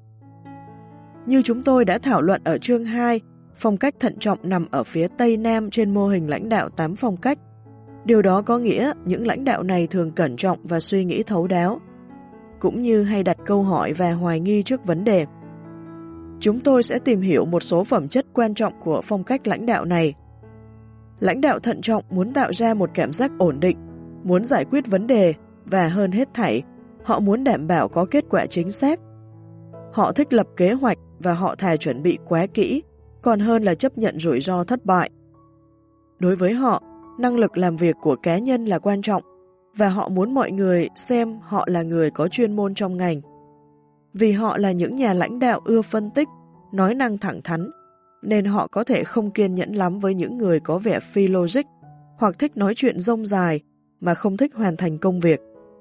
Như chúng tôi đã thảo luận ở chương hai, phong cách thận trọng nằm ở phía Tây Nam trên mô hình lãnh đạo tám phong cách. Điều đó có nghĩa những lãnh đạo này thường cẩn trọng và suy nghĩ thấu đáo, cũng như hay đặt câu hỏi và hoài nghi trước vấn đề. Chúng tôi sẽ tìm hiểu một số phẩm chất quan trọng của phong cách lãnh đạo này. Lãnh đạo thận trọng muốn tạo ra một cảm giác ổn định, muốn giải quyết vấn đề và hơn hết thảy, họ muốn đảm bảo có kết quả chính xác. Họ thích lập kế hoạch và họ thà chuẩn bị quá kỹ, còn hơn là chấp nhận rủi ro thất bại. Đối với họ, năng lực làm việc của cá nhân là quan trọng và họ muốn mọi người xem họ là người có chuyên môn trong ngành. Vì họ là những nhà lãnh đạo ưa phân tích, nói năng thẳng thắn, nên họ có thể không kiên nhẫn lắm với những người có vẻ phi logic hoặc thích nói chuyện rông dài mà không thích hoàn thành công việc.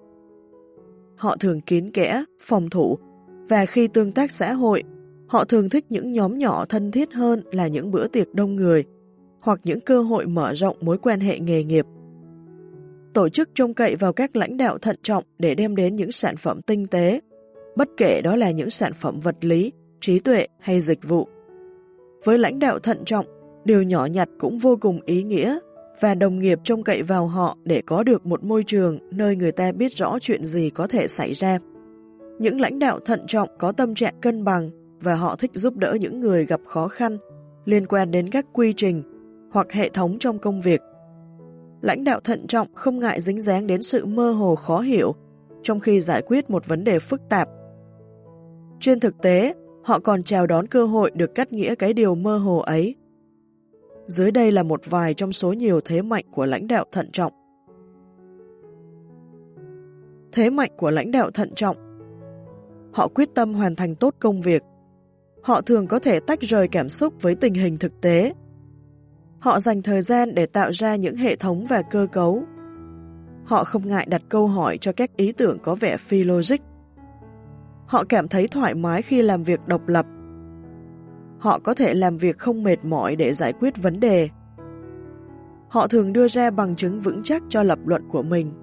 Họ thường kín kẽ, phòng thủ và khi tương tác xã hội, họ thường thích những nhóm nhỏ thân thiết hơn là những bữa tiệc đông người hoặc những cơ hội mở rộng mối quan hệ nghề nghiệp. Tổ chức trông cậy vào các lãnh đạo thận trọng để đem đến những sản phẩm tinh tế, bất kể đó là những sản phẩm vật lý, trí tuệ hay dịch vụ. Với lãnh đạo thận trọng, điều nhỏ nhặt cũng vô cùng ý nghĩa và đồng nghiệp trông cậy vào họ để có được một môi trường nơi người ta biết rõ chuyện gì có thể xảy ra. Những lãnh đạo thận trọng có tâm trạng cân bằng và họ thích giúp đỡ những người gặp khó khăn liên quan đến các quy trình hoặc hệ thống trong công việc. Lãnh đạo thận trọng không ngại dính dáng đến sự mơ hồ khó hiểu trong khi giải quyết một vấn đề phức tạp. Trên thực tế, họ còn chào đón cơ hội được cắt nghĩa cái điều mơ hồ ấy. Dưới đây là một vài trong số nhiều thế mạnh của lãnh đạo thận trọng. Thế mạnh của lãnh đạo thận trọng. Họ quyết tâm hoàn thành tốt công việc. Họ thường có thể tách rời cảm xúc với tình hình thực tế. Họ dành thời gian để tạo ra những hệ thống và cơ cấu. Họ không ngại đặt câu hỏi cho các ý tưởng có vẻ phi logic. Họ cảm thấy thoải mái khi làm việc độc lập. Họ có thể làm việc không mệt mỏi để giải quyết vấn đề. Họ thường đưa ra bằng chứng vững chắc cho lập luận của mình.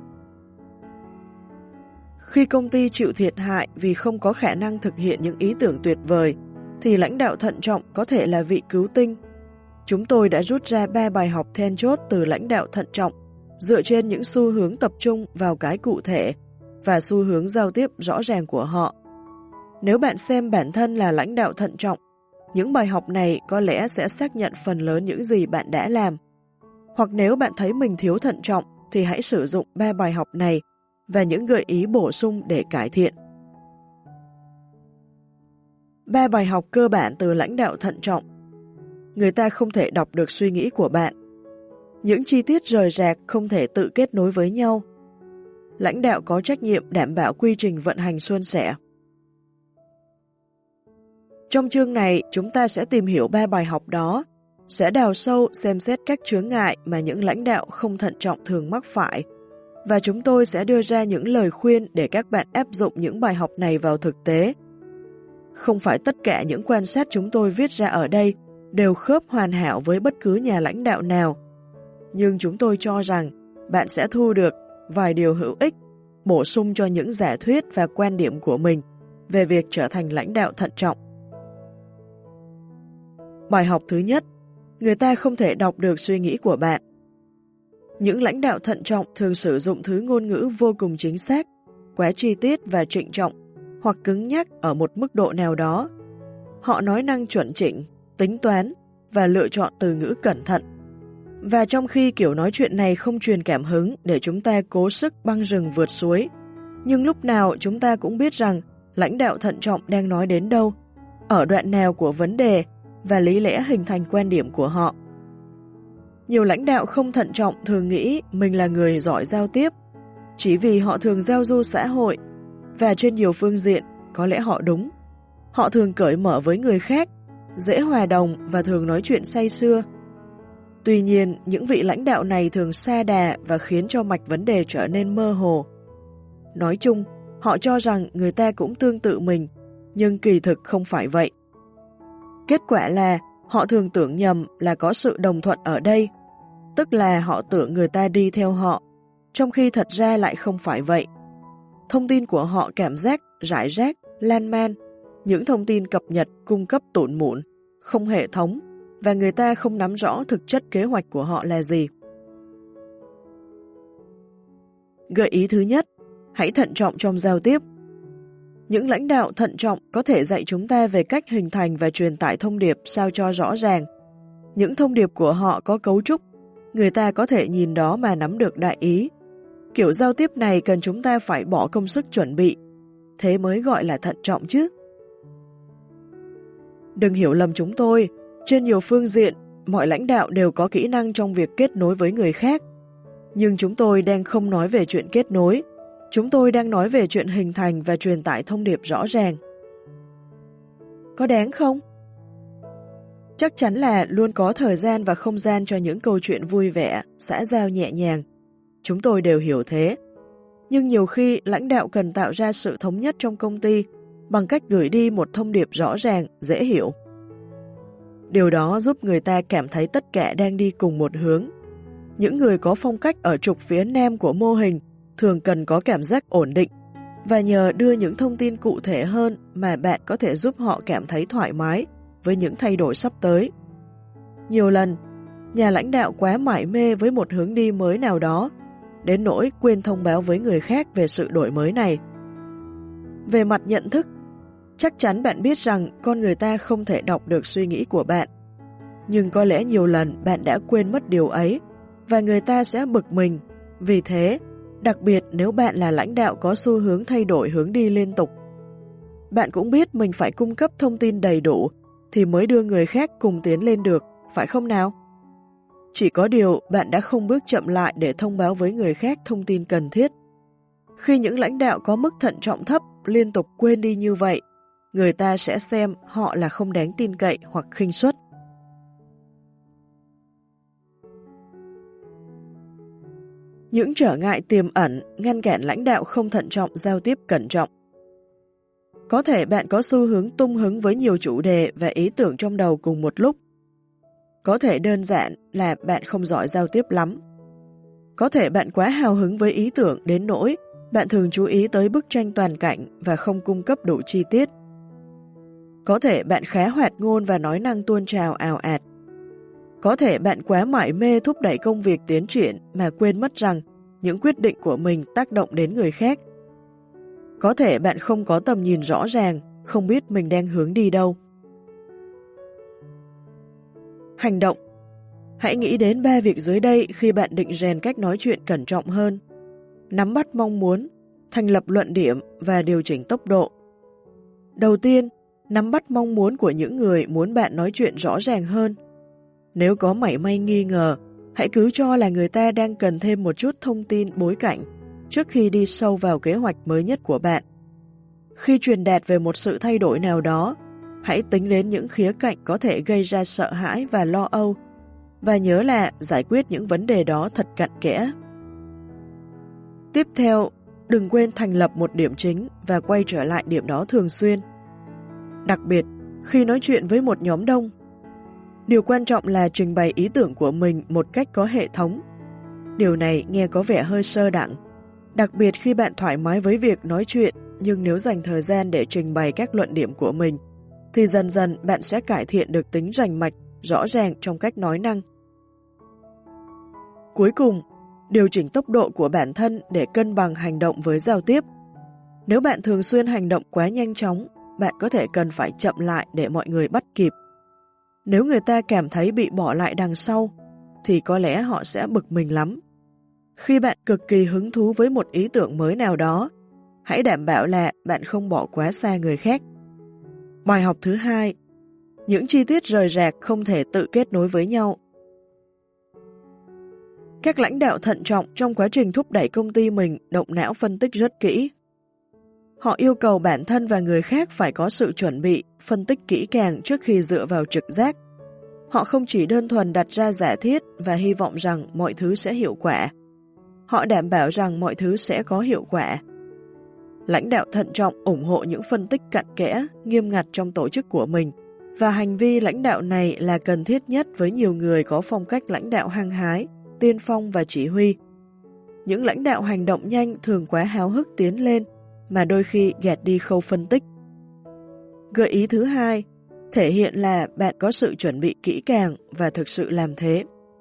Khi công ty chịu thiệt hại vì không có khả năng thực hiện những ý tưởng tuyệt vời, thì lãnh đạo thận trọng có thể là vị cứu tinh. Chúng tôi đã rút ra ba bài học then chốt từ lãnh đạo thận trọng, dựa trên những xu hướng tập trung vào cái cụ thể và xu hướng giao tiếp rõ ràng của họ. Nếu bạn xem bản thân là lãnh đạo thận trọng, những bài học này có lẽ sẽ xác nhận phần lớn những gì bạn đã làm. Hoặc nếu bạn thấy mình thiếu thận trọng, thì hãy sử dụng ba bài học này và những gợi ý bổ sung để cải thiện. Ba bài học cơ bản từ lãnh đạo thận trọng. Người ta không thể đọc được suy nghĩ của bạn. Những chi tiết rời rạc không thể tự kết nối với nhau. Lãnh đạo có trách nhiệm đảm bảo quy trình vận hành suôn sẻ. Trong chương này, chúng ta sẽ tìm hiểu ba bài học đó, sẽ đào sâu xem xét các chướng ngại mà những lãnh đạo không thận trọng thường mắc phải, và chúng tôi sẽ đưa ra những lời khuyên để các bạn áp dụng những bài học này vào thực tế. Không phải tất cả những quan sát chúng tôi viết ra ở đây đều khớp hoàn hảo với bất cứ nhà lãnh đạo nào, nhưng chúng tôi cho rằng bạn sẽ thu được vài điều hữu ích, bổ sung cho những giả thuyết và quan điểm của mình về việc trở thành lãnh đạo thận trọng. Bài học thứ nhất, người ta không thể đọc được suy nghĩ của bạn. Những lãnh đạo thận trọng thường sử dụng thứ ngôn ngữ vô cùng chính xác, quá chi tiết và trịnh trọng, hoặc cứng nhắc ở một mức độ nào đó. Họ nói năng chuẩn chỉnh, tính toán và lựa chọn từ ngữ cẩn thận. Và trong khi kiểu nói chuyện này không truyền cảm hứng để chúng ta cố sức băng rừng vượt suối, nhưng lúc nào chúng ta cũng biết rằng lãnh đạo thận trọng đang nói đến đâu, ở đoạn nào của vấn đề và lý lẽ hình thành quan điểm của họ. Nhiều lãnh đạo không thận trọng thường nghĩ mình là người giỏi giao tiếp, chỉ vì họ thường giao du xã hội, và trên nhiều phương diện, có lẽ họ đúng. Họ thường cởi mở với người khác, dễ hòa đồng và thường nói chuyện say sưa. Tuy nhiên, những vị lãnh đạo này thường sa đà và khiến cho mạch vấn đề trở nên mơ hồ. Nói chung, họ cho rằng người ta cũng tương tự mình, nhưng kỳ thực không phải vậy. Kết quả là họ thường tưởng nhầm là có sự đồng thuận ở đây, tức là họ tưởng người ta đi theo họ, trong khi thật ra lại không phải vậy. Thông tin của họ cảm giác rải rác, lan man, những thông tin cập nhật cung cấp tủn mụn, không hệ thống, và người ta không nắm rõ thực chất kế hoạch của họ là gì. Gợi ý thứ nhất, hãy thận trọng trong giao tiếp. Những lãnh đạo thận trọng có thể dạy chúng ta về cách hình thành và truyền tải thông điệp sao cho rõ ràng. Những thông điệp của họ có cấu trúc, người ta có thể nhìn đó mà nắm được đại ý. Kiểu giao tiếp này cần chúng ta phải bỏ công sức chuẩn bị, thế mới gọi là thận trọng chứ. Đừng hiểu lầm chúng tôi, trên nhiều phương diện, mọi lãnh đạo đều có kỹ năng trong việc kết nối với người khác. Nhưng chúng tôi đang không nói về chuyện kết nối, chúng tôi đang nói về chuyện hình thành và truyền tải thông điệp rõ ràng. Có đáng không? Chắc chắn là luôn có thời gian và không gian cho những câu chuyện vui vẻ, xã giao nhẹ nhàng. Chúng tôi đều hiểu thế. Nhưng nhiều khi lãnh đạo cần tạo ra sự thống nhất trong công ty bằng cách gửi đi một thông điệp rõ ràng, dễ hiểu. Điều đó giúp người ta cảm thấy tất cả đang đi cùng một hướng. Những người có phong cách ở trục phía nam của mô hình thường cần có cảm giác ổn định, và nhờ đưa những thông tin cụ thể hơn mà bạn có thể giúp họ cảm thấy thoải mái với những thay đổi sắp tới. Nhiều lần, nhà lãnh đạo quá mải mê với một hướng đi mới nào đó, đến nỗi quên thông báo với người khác về sự đổi mới này. Về mặt nhận thức, chắc chắn bạn biết rằng con người ta không thể đọc được suy nghĩ của bạn. Nhưng có lẽ nhiều lần bạn đã quên mất điều ấy và người ta sẽ bực mình. Vì thế, đặc biệt nếu bạn là lãnh đạo có xu hướng thay đổi hướng đi liên tục. Bạn cũng biết mình phải cung cấp thông tin đầy đủ thì mới đưa người khác cùng tiến lên được, phải không nào? Chỉ có điều bạn đã không bước chậm lại để thông báo với người khác thông tin cần thiết. Khi những lãnh đạo có mức thận trọng thấp liên tục quên đi như vậy, người ta sẽ xem họ là không đáng tin cậy hoặc khinh suất. Những trở ngại tiềm ẩn ngăn cản lãnh đạo không thận trọng giao tiếp cẩn trọng. Có thể bạn có xu hướng tung hứng với nhiều chủ đề và ý tưởng trong đầu cùng một lúc. Có thể đơn giản là bạn không giỏi giao tiếp lắm. Có thể bạn quá hào hứng với ý tưởng đến nỗi bạn thường chú ý tới bức tranh toàn cảnh và không cung cấp đủ chi tiết. Có thể bạn khá hoạt ngôn và nói năng tuôn trào ào ạt. Có thể bạn quá mải mê thúc đẩy công việc tiến triển mà quên mất rằng những quyết định của mình tác động đến người khác. Có thể bạn không có tầm nhìn rõ ràng, không biết mình đang hướng đi đâu. Hành động. Hãy nghĩ đến ba việc dưới đây khi bạn định rèn cách nói chuyện cẩn trọng hơn. Nắm bắt mong muốn, thành lập luận điểm và điều chỉnh tốc độ. Đầu tiên, nắm bắt mong muốn của những người muốn bạn nói chuyện rõ ràng hơn. Nếu có mảy may nghi ngờ, hãy cứ cho là người ta đang cần thêm một chút thông tin bối cảnh trước khi đi sâu vào kế hoạch mới nhất của bạn. Khi truyền đạt về một sự thay đổi nào đó, hãy tính đến những khía cạnh có thể gây ra sợ hãi và lo âu, và nhớ là giải quyết những vấn đề đó thật cặn kẽ. Tiếp theo, đừng quên thành lập một điểm chính và quay trở lại điểm đó thường xuyên. Đặc biệt, khi nói chuyện với một nhóm đông, điều quan trọng là trình bày ý tưởng của mình một cách có hệ thống. Điều này nghe có vẻ hơi sơ đẳng, đặc biệt khi bạn thoải mái với việc nói chuyện, nhưng nếu dành thời gian để trình bày các luận điểm của mình, thì dần dần bạn sẽ cải thiện được tính rành mạch, rõ ràng trong cách nói năng. Cuối cùng, điều chỉnh tốc độ của bản thân để cân bằng hành động với giao tiếp. Nếu bạn thường xuyên hành động quá nhanh chóng, bạn có thể cần phải chậm lại để mọi người bắt kịp. Nếu người ta cảm thấy bị bỏ lại đằng sau, thì có lẽ họ sẽ bực mình lắm. Khi bạn cực kỳ hứng thú với một ý tưởng mới nào đó, hãy đảm bảo là bạn không bỏ quá xa người khác. Bài học thứ hai, những chi tiết rời rạc không thể tự kết nối với nhau. Các lãnh đạo thận trọng trong quá trình thúc đẩy công ty mình động não phân tích rất kỹ. Họ yêu cầu bản thân và người khác phải có sự chuẩn bị, phân tích kỹ càng trước khi dựa vào trực giác. Họ không chỉ đơn thuần đặt ra giả thiết và hy vọng rằng mọi thứ sẽ hiệu quả. Họ đảm bảo rằng mọi thứ sẽ có hiệu quả. Lãnh đạo thận trọng ủng hộ những phân tích cặn kẽ, nghiêm ngặt trong tổ chức của mình, và hành vi lãnh đạo này là cần thiết nhất với nhiều người có phong cách lãnh đạo hăng hái, tiên phong và chỉ huy. Những lãnh đạo hành động nhanh thường quá háo hức tiến lên, mà đôi khi gạt đi khâu phân tích. Gợi ý thứ hai, thể hiện là bạn có sự chuẩn bị kỹ càng và thực sự làm thế.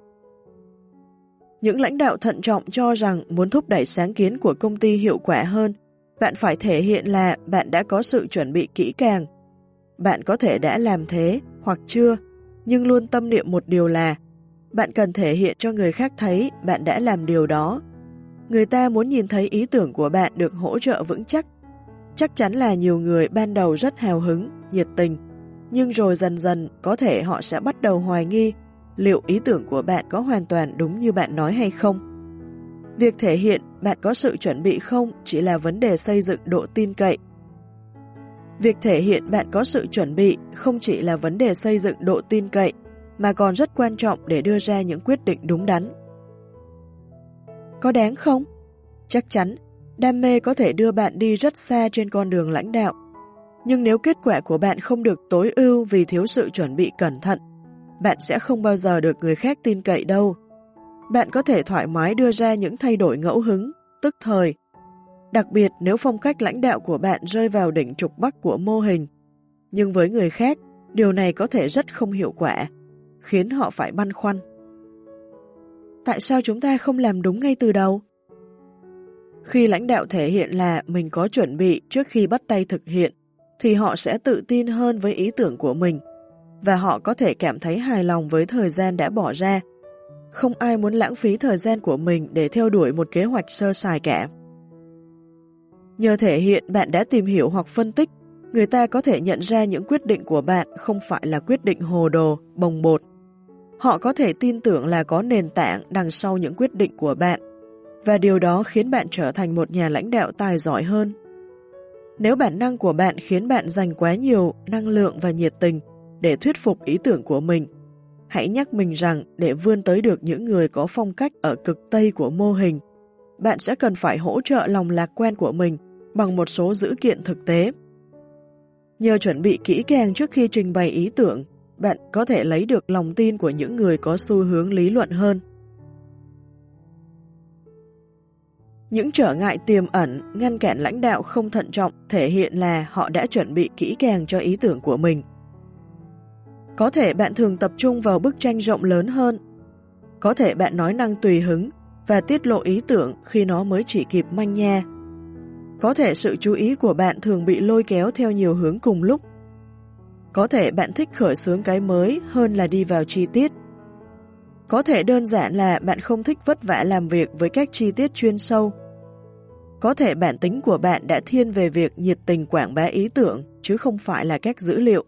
Những lãnh đạo thận trọng cho rằng muốn thúc đẩy sáng kiến của công ty hiệu quả hơn, bạn phải thể hiện là bạn đã có sự chuẩn bị kỹ càng. Bạn có thể đã làm thế hoặc chưa, nhưng luôn tâm niệm một điều là bạn cần thể hiện cho người khác thấy bạn đã làm điều đó. Người ta muốn nhìn thấy ý tưởng của bạn được hỗ trợ vững chắc. Chắc chắn là nhiều người ban đầu rất hào hứng, nhiệt tình, nhưng rồi dần dần có thể họ sẽ bắt đầu hoài nghi liệu ý tưởng của bạn có hoàn toàn đúng như bạn nói hay không. Việc thể hiện bạn có sự chuẩn bị không chỉ là vấn đề xây dựng độ tin cậy. Việc thể hiện bạn có sự chuẩn bị không chỉ là vấn đề xây dựng độ tin cậy, mà còn rất quan trọng để đưa ra những quyết định đúng đắn. Có đáng không? Chắc chắn, đam mê có thể đưa bạn đi rất xa trên con đường lãnh đạo. Nhưng nếu kết quả của bạn không được tối ưu vì thiếu sự chuẩn bị cẩn thận, bạn sẽ không bao giờ được người khác tin cậy đâu. Bạn có thể thoải mái đưa ra những thay đổi ngẫu hứng, tức thời. Đặc biệt nếu phong cách lãnh đạo của bạn rơi vào đỉnh trục bắc của mô hình. Nhưng với người khác, điều này có thể rất không hiệu quả, khiến họ phải băn khoăn. Tại sao chúng ta không làm đúng ngay từ đầu? Khi lãnh đạo thể hiện là mình có chuẩn bị trước khi bắt tay thực hiện, thì họ sẽ tự tin hơn với ý tưởng của mình, và họ có thể cảm thấy hài lòng với thời gian đã bỏ ra. Không ai muốn lãng phí thời gian của mình để theo đuổi một kế hoạch sơ sài cả. Nhờ thể hiện bạn đã tìm hiểu hoặc phân tích, người ta có thể nhận ra những quyết định của bạn không phải là quyết định hồ đồ, bồng bột. Họ có thể tin tưởng là có nền tảng đằng sau những quyết định của bạn, và điều đó khiến bạn trở thành một nhà lãnh đạo tài giỏi hơn. Nếu bản năng của bạn khiến bạn dành quá nhiều năng lượng và nhiệt tình để thuyết phục ý tưởng của mình, hãy nhắc mình rằng để vươn tới được những người có phong cách ở cực Tây của mô hình, bạn sẽ cần phải hỗ trợ lòng lạc quan của mình bằng một số dữ kiện thực tế. Nhờ chuẩn bị kỹ càng trước khi trình bày ý tưởng, bạn có thể lấy được lòng tin của những người có xu hướng lý luận hơn. Những trở ngại tiềm ẩn ngăn cản lãnh đạo không thận trọng thể hiện là họ đã chuẩn bị kỹ càng cho ý tưởng của mình. Có thể bạn thường tập trung vào bức tranh rộng lớn hơn. Có thể bạn nói năng tùy hứng và tiết lộ ý tưởng khi nó mới chỉ kịp manh nha. Có thể sự chú ý của bạn thường bị lôi kéo theo nhiều hướng cùng lúc. Có thể bạn thích khởi xướng cái mới hơn là đi vào chi tiết. Có thể đơn giản là bạn không thích vất vả làm việc với các chi tiết chuyên sâu. Có thể bản tính của bạn đã thiên về việc nhiệt tình quảng bá ý tưởng, chứ không phải là các dữ liệu.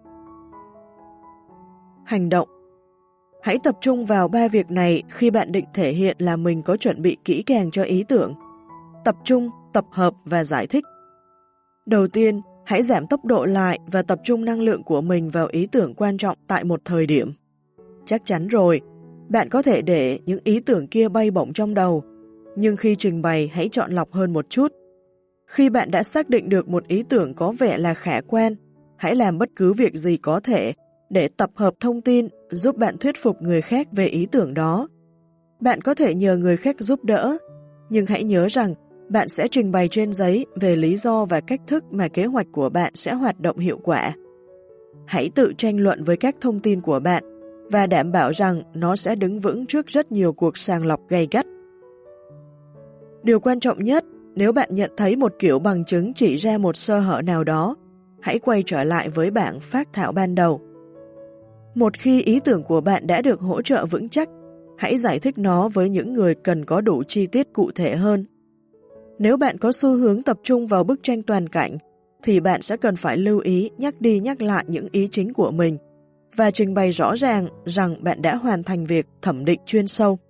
Hành động. Hãy tập trung vào ba việc này khi bạn định thể hiện là mình có chuẩn bị kỹ càng cho ý tưởng. Tập trung, tập hợp và giải thích. Đầu tiên, hãy giảm tốc độ lại và tập trung năng lượng của mình vào ý tưởng quan trọng tại một thời điểm. Chắc chắn rồi, bạn có thể để những ý tưởng kia bay bổng trong đầu, nhưng khi trình bày hãy chọn lọc hơn một chút. Khi bạn đã xác định được một ý tưởng có vẻ là khả quan, hãy làm bất cứ việc gì có thể để tập hợp thông tin giúp bạn thuyết phục người khác về ý tưởng đó. Bạn có thể nhờ người khác giúp đỡ, nhưng hãy nhớ rằng bạn sẽ trình bày trên giấy về lý do và cách thức mà kế hoạch của bạn sẽ hoạt động hiệu quả. Hãy tự tranh luận với các thông tin của bạn và đảm bảo rằng nó sẽ đứng vững trước rất nhiều cuộc sàng lọc gay gắt. Điều quan trọng nhất, nếu bạn nhận thấy một kiểu bằng chứng chỉ ra một sơ hở nào đó, hãy quay trở lại với bảng phác thảo ban đầu. Một khi ý tưởng của bạn đã được hỗ trợ vững chắc, hãy giải thích nó với những người cần có đủ chi tiết cụ thể hơn. Nếu bạn có xu hướng tập trung vào bức tranh toàn cảnh, thì bạn sẽ cần phải lưu ý nhắc đi nhắc lại những ý chính của mình và trình bày rõ ràng rằng bạn đã hoàn thành việc thẩm định chuyên sâu.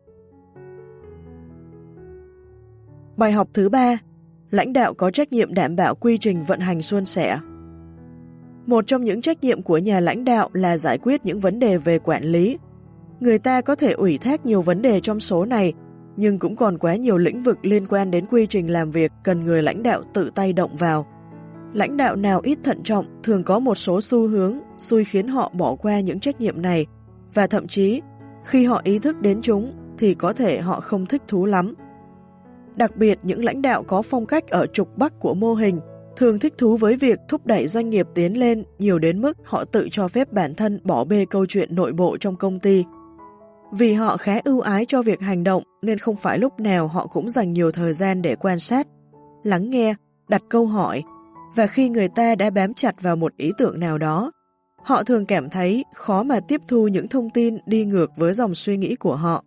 Bài học thứ ba, lãnh đạo có trách nhiệm đảm bảo quy trình vận hành suôn sẻ. Một trong những trách nhiệm của nhà lãnh đạo là giải quyết những vấn đề về quản lý. Người ta có thể ủy thác nhiều vấn đề trong số này, nhưng cũng còn quá nhiều lĩnh vực liên quan đến quy trình làm việc cần người lãnh đạo tự tay động vào. Lãnh đạo nào ít thận trọng thường có một số xu hướng xui khiến họ bỏ qua những trách nhiệm này, và thậm chí khi họ ý thức đến chúng thì có thể họ không thích thú lắm. Đặc biệt những lãnh đạo có phong cách ở trục Bắc của mô hình thường thích thú với việc thúc đẩy doanh nghiệp tiến lên nhiều đến mức họ tự cho phép bản thân bỏ bê câu chuyện nội bộ trong công ty. Vì họ khá ưu ái cho việc hành động nên không phải lúc nào họ cũng dành nhiều thời gian để quan sát, lắng nghe, đặt câu hỏi, và khi người ta đã bám chặt vào một ý tưởng nào đó, họ thường cảm thấy khó mà tiếp thu những thông tin đi ngược với dòng suy nghĩ của họ.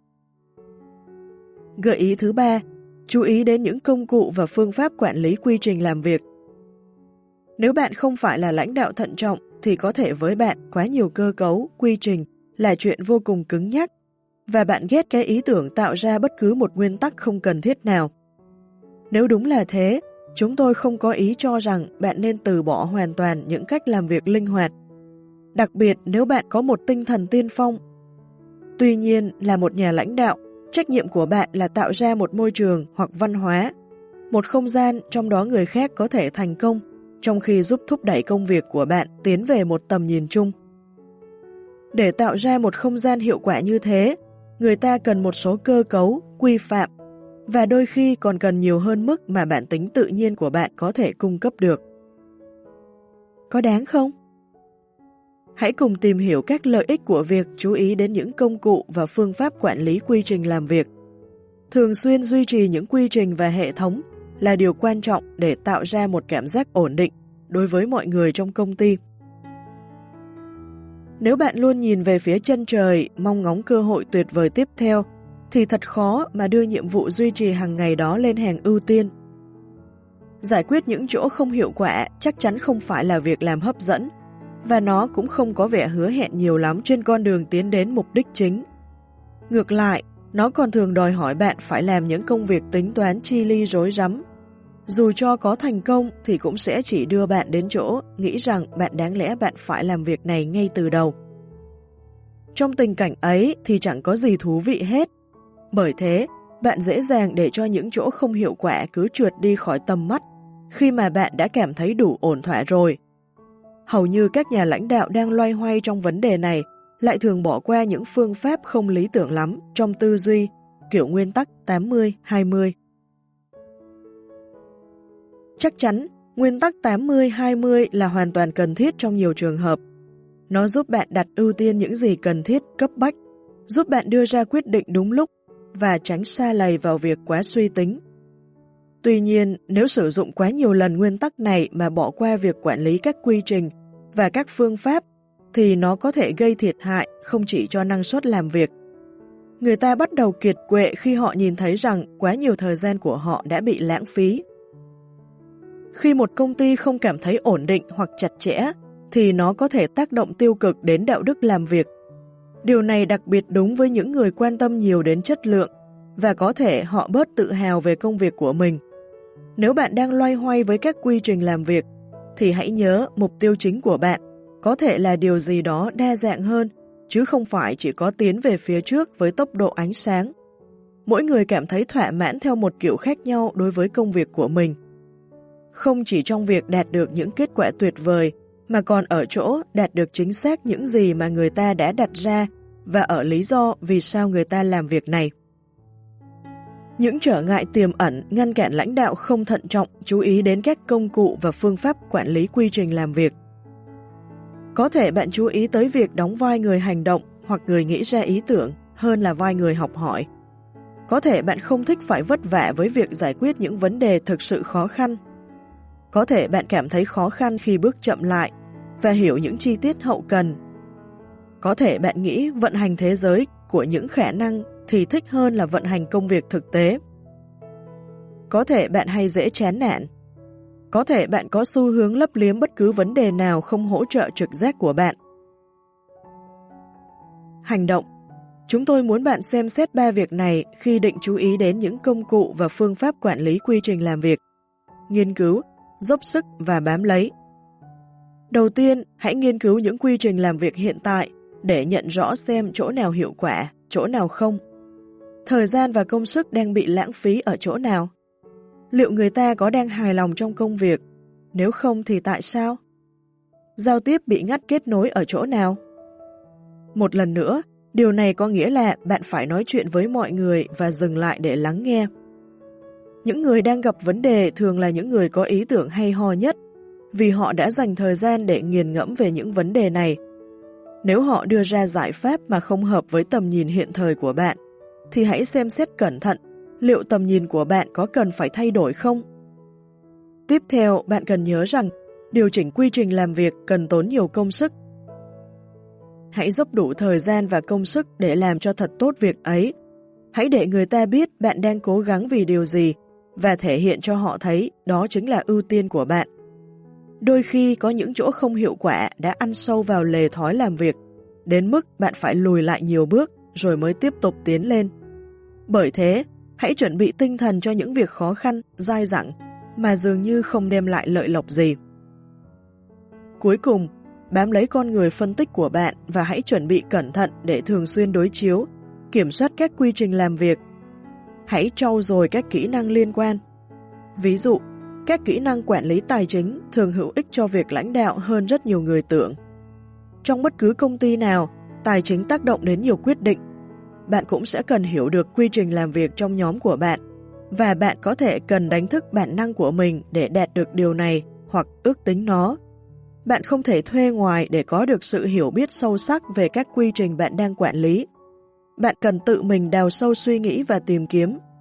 Gợi ý thứ ba, chú ý đến những công cụ và phương pháp quản lý quy trình làm việc. Nếu bạn không phải là lãnh đạo thận trọng thì có thể với bạn quá nhiều cơ cấu, quy trình là chuyện vô cùng cứng nhắc, và bạn ghét cái ý tưởng tạo ra bất cứ một nguyên tắc không cần thiết nào. Nếu đúng là thế, chúng tôi không có ý cho rằng bạn nên từ bỏ hoàn toàn những cách làm việc linh hoạt, đặc biệt nếu bạn có một tinh thần tiên phong. Tuy nhiên, là một nhà lãnh đạo, trách nhiệm của bạn là tạo ra một môi trường hoặc văn hóa, một không gian trong đó người khác có thể thành công, trong khi giúp thúc đẩy công việc của bạn tiến về một tầm nhìn chung. Để tạo ra một không gian hiệu quả như thế, người ta cần một số cơ cấu, quy phạm, và đôi khi còn cần nhiều hơn mức mà bản tính tự nhiên của bạn có thể cung cấp được. Có đáng không? Hãy cùng tìm hiểu các lợi ích của việc chú ý đến những công cụ và phương pháp quản lý quy trình làm việc. Thường xuyên duy trì những quy trình và hệ thống là điều quan trọng để tạo ra một cảm giác ổn định đối với mọi người trong công ty. Nếu bạn luôn nhìn về phía chân trời, mong ngóng cơ hội tuyệt vời tiếp theo, thì thật khó mà đưa nhiệm vụ duy trì hàng ngày đó lên hàng ưu tiên. Giải quyết những chỗ không hiệu quả chắc chắn không phải là việc làm hấp dẫn, và nó cũng không có vẻ hứa hẹn nhiều lắm trên con đường tiến đến mục đích chính. Ngược lại, nó còn thường đòi hỏi bạn phải làm những công việc tính toán chi ly rối rắm. Dù cho có thành công thì cũng sẽ chỉ đưa bạn đến chỗ nghĩ rằng bạn đáng lẽ bạn phải làm việc này ngay từ đầu. Trong tình cảnh ấy thì chẳng có gì thú vị hết. Bởi thế, bạn dễ dàng để cho những chỗ không hiệu quả cứ trượt đi khỏi tầm mắt khi mà bạn đã cảm thấy đủ ổn thỏa rồi. Hầu như các nhà lãnh đạo đang loay hoay trong vấn đề này lại thường bỏ qua những phương pháp không lý tưởng lắm trong tư duy, kiểu nguyên tắc tám mươi hai mươi. Chắc chắn, nguyên tắc tám mươi hai mươi là hoàn toàn cần thiết trong nhiều trường hợp. Nó giúp bạn đặt ưu tiên những gì cần thiết, cấp bách, giúp bạn đưa ra quyết định đúng lúc và tránh sa lầy vào việc quá suy tính. Tuy nhiên, nếu sử dụng quá nhiều lần nguyên tắc này mà bỏ qua việc quản lý các quy trình và các phương pháp, thì nó có thể gây thiệt hại không chỉ cho năng suất làm việc. Người ta bắt đầu kiệt quệ khi họ nhìn thấy rằng quá nhiều thời gian của họ đã bị lãng phí. Khi một công ty không cảm thấy ổn định hoặc chặt chẽ, thì nó có thể tác động tiêu cực đến đạo đức làm việc. Điều này đặc biệt đúng với những người quan tâm nhiều đến chất lượng, và có thể họ bớt tự hào về công việc của mình. Nếu bạn đang loay hoay với các quy trình làm việc, thì hãy nhớ mục tiêu chính của bạn có thể là điều gì đó đa dạng hơn, chứ không phải chỉ có tiến về phía trước với tốc độ ánh sáng. Mỗi người cảm thấy thỏa mãn theo một kiểu khác nhau đối với công việc của mình. Không chỉ trong việc đạt được những kết quả tuyệt vời, mà còn ở chỗ đạt được chính xác những gì mà người ta đã đặt ra và ở lý do vì sao người ta làm việc này. Những trở ngại tiềm ẩn ngăn cản lãnh đạo không thận trọng chú ý đến các công cụ và phương pháp quản lý quy trình làm việc. Có thể bạn chú ý tới việc đóng vai người hành động hoặc người nghĩ ra ý tưởng hơn là vai người học hỏi. Có thể bạn không thích phải vất vả với việc giải quyết những vấn đề thực sự khó khăn. Có thể bạn cảm thấy khó khăn khi bước chậm lại và hiểu những chi tiết hậu cần. Có thể bạn nghĩ vận hành thế giới của những khả năng thì thích hơn là vận hành công việc thực tế. Có thể bạn hay dễ chán nản. Có thể bạn có xu hướng lấp liếm bất cứ vấn đề nào không hỗ trợ trực giác của bạn. Hành động. Chúng tôi muốn bạn xem xét ba việc này khi định chú ý đến những công cụ và phương pháp quản lý quy trình làm việc. Nghiên cứu, dốc sức và bám lấy. Đầu tiên, hãy nghiên cứu những quy trình làm việc hiện tại để nhận rõ xem chỗ nào hiệu quả, chỗ nào không. Thời gian và công sức đang bị lãng phí ở chỗ nào? Liệu người ta có đang hài lòng trong công việc? Nếu không thì tại sao? Giao tiếp bị ngắt kết nối ở chỗ nào? Một lần nữa, điều này có nghĩa là bạn phải nói chuyện với mọi người và dừng lại để lắng nghe. Những người đang gặp vấn đề thường là những người có ý tưởng hay ho nhất, vì họ đã dành thời gian để nghiền ngẫm về những vấn đề này. Nếu họ đưa ra giải pháp mà không hợp với tầm nhìn hiện thời của bạn, thì hãy xem xét cẩn thận liệu tầm nhìn của bạn có cần phải thay đổi không. Tiếp theo, bạn cần nhớ rằng điều chỉnh quy trình làm việc cần tốn nhiều công sức. Hãy dốc đủ thời gian và công sức để làm cho thật tốt việc ấy. Hãy để người ta biết bạn đang cố gắng vì điều gì và thể hiện cho họ thấy đó chính là ưu tiên của bạn. Đôi khi có những chỗ không hiệu quả đã ăn sâu vào lề thói làm việc, đến mức bạn phải lùi lại nhiều bước rồi mới tiếp tục tiến lên. Bởi thế, hãy chuẩn bị tinh thần cho những việc khó khăn, dai dẳng mà dường như không đem lại lợi lộc gì. Cuối cùng, bám lấy con người phân tích của bạn và hãy chuẩn bị cẩn thận để thường xuyên đối chiếu, kiểm soát các quy trình làm việc. Hãy trau dồi các kỹ năng liên quan. Ví dụ, các kỹ năng quản lý tài chính thường hữu ích cho việc lãnh đạo hơn rất nhiều người tưởng. Trong bất cứ công ty nào, tài chính tác động đến nhiều quyết định. Bạn cũng sẽ cần hiểu được quy trình làm việc trong nhóm của bạn, và bạn có thể cần đánh thức bản năng của mình để đạt được điều này hoặc ước tính nó. Bạn không thể thuê ngoài để có được sự hiểu biết sâu sắc về các quy trình bạn đang quản lý. Bạn cần tự mình đào sâu suy nghĩ và tìm kiếm,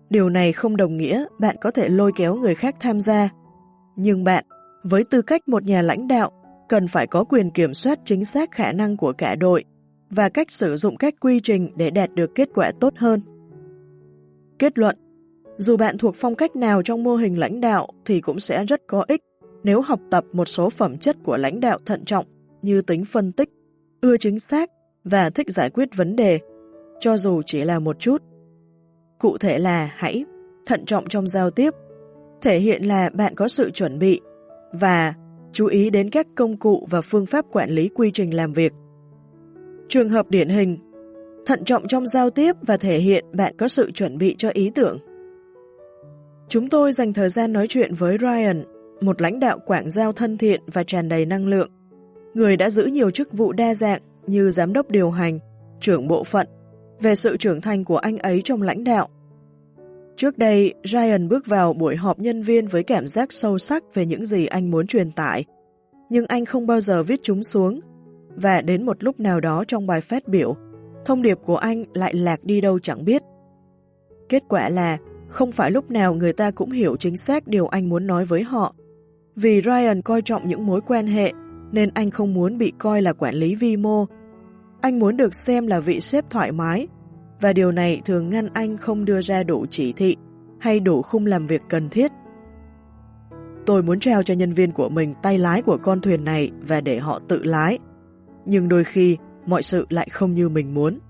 Điều này không đồng nghĩa bạn có thể lôi kéo người khác tham gia. Nhưng bạn, với tư cách một nhà lãnh đạo, cần phải có quyền kiểm soát chính xác khả năng của cả đội và cách sử dụng các quy trình để đạt được kết quả tốt hơn. Kết luận, dù bạn thuộc phong cách nào trong mô hình lãnh đạo thì cũng sẽ rất có ích nếu học tập một số phẩm chất của lãnh đạo thận trọng như tính phân tích, ưa chính xác và thích giải quyết vấn đề, cho dù chỉ là một chút. Cụ thể là hãy thận trọng trong giao tiếp, thể hiện là bạn có sự chuẩn bị và chú ý đến các công cụ và phương pháp quản lý quy trình làm việc. Trường hợp điển hình, thận trọng trong giao tiếp và thể hiện bạn có sự chuẩn bị cho ý tưởng. Chúng tôi dành thời gian nói chuyện với Ryan, một lãnh đạo quảng giao thân thiện và tràn đầy năng lượng, người đã giữ nhiều chức vụ đa dạng như giám đốc điều hành, trưởng bộ phận, về sự trưởng thành của anh ấy trong lãnh đạo. Trước đây, Ryan bước vào buổi họp nhân viên với cảm giác sâu sắc về những gì anh muốn truyền tải, nhưng anh không bao giờ viết chúng xuống, và đến một lúc nào đó trong bài phát biểu, thông điệp của anh lại lạc đi đâu chẳng biết. Kết quả là không phải lúc nào người ta cũng hiểu chính xác điều anh muốn nói với họ. Vì Ryan coi trọng những mối quan hệ, nên anh không muốn bị coi là quản lý vi mô. Anh muốn được xem là vị sếp thoải mái, và điều này thường ngăn anh không đưa ra đủ chỉ thị hay đủ khung làm việc cần thiết. Tôi muốn trao cho nhân viên của mình tay lái của con thuyền này và để họ tự lái. Nhưng đôi khi, mọi sự lại không như mình muốn.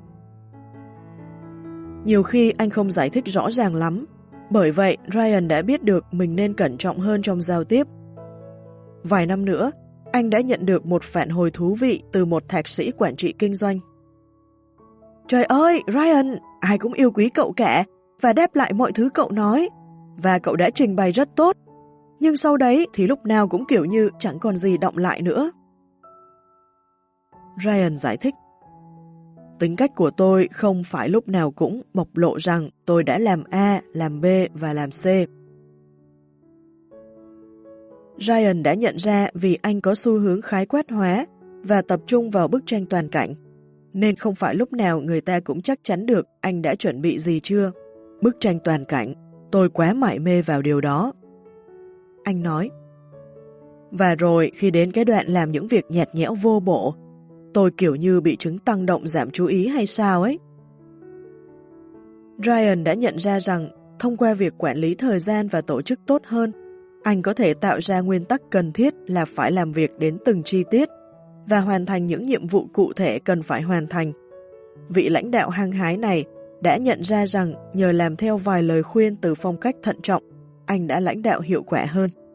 Nhiều khi anh không giải thích rõ ràng lắm, bởi vậy Ryan đã biết được mình nên cẩn trọng hơn trong giao tiếp. Vài năm nữa, anh đã nhận được một phản hồi thú vị từ một thạc sĩ quản trị kinh doanh. Trời ơi, Ryan, ai cũng yêu quý cậu cả và đáp lại mọi thứ cậu nói, và cậu đã trình bày rất tốt. Nhưng sau đấy thì lúc nào cũng kiểu như chẳng còn gì đọng lại nữa. Ryan giải thích. Tính cách của tôi không phải lúc nào cũng bộc lộ rằng tôi đã làm A, làm B và làm C. Ryan đã nhận ra vì anh có xu hướng khái quát hóa và tập trung vào bức tranh toàn cảnh, nên không phải lúc nào người ta cũng chắc chắn được anh đã chuẩn bị gì chưa. Bức tranh toàn cảnh, tôi quá mải mê vào điều đó. Anh nói. Và rồi khi đến cái đoạn làm những việc nhạt nhẽo vô bổ, tôi kiểu như bị chứng tăng động giảm chú ý hay sao ấy. Ryan đã nhận ra rằng thông qua việc quản lý thời gian và tổ chức tốt hơn, anh có thể tạo ra nguyên tắc cần thiết là phải làm việc đến từng chi tiết và hoàn thành những nhiệm vụ cụ thể cần phải hoàn thành. Vị lãnh đạo hăng hái này đã nhận ra rằng nhờ làm theo vài lời khuyên từ phong cách thận trọng, anh đã lãnh đạo hiệu quả hơn.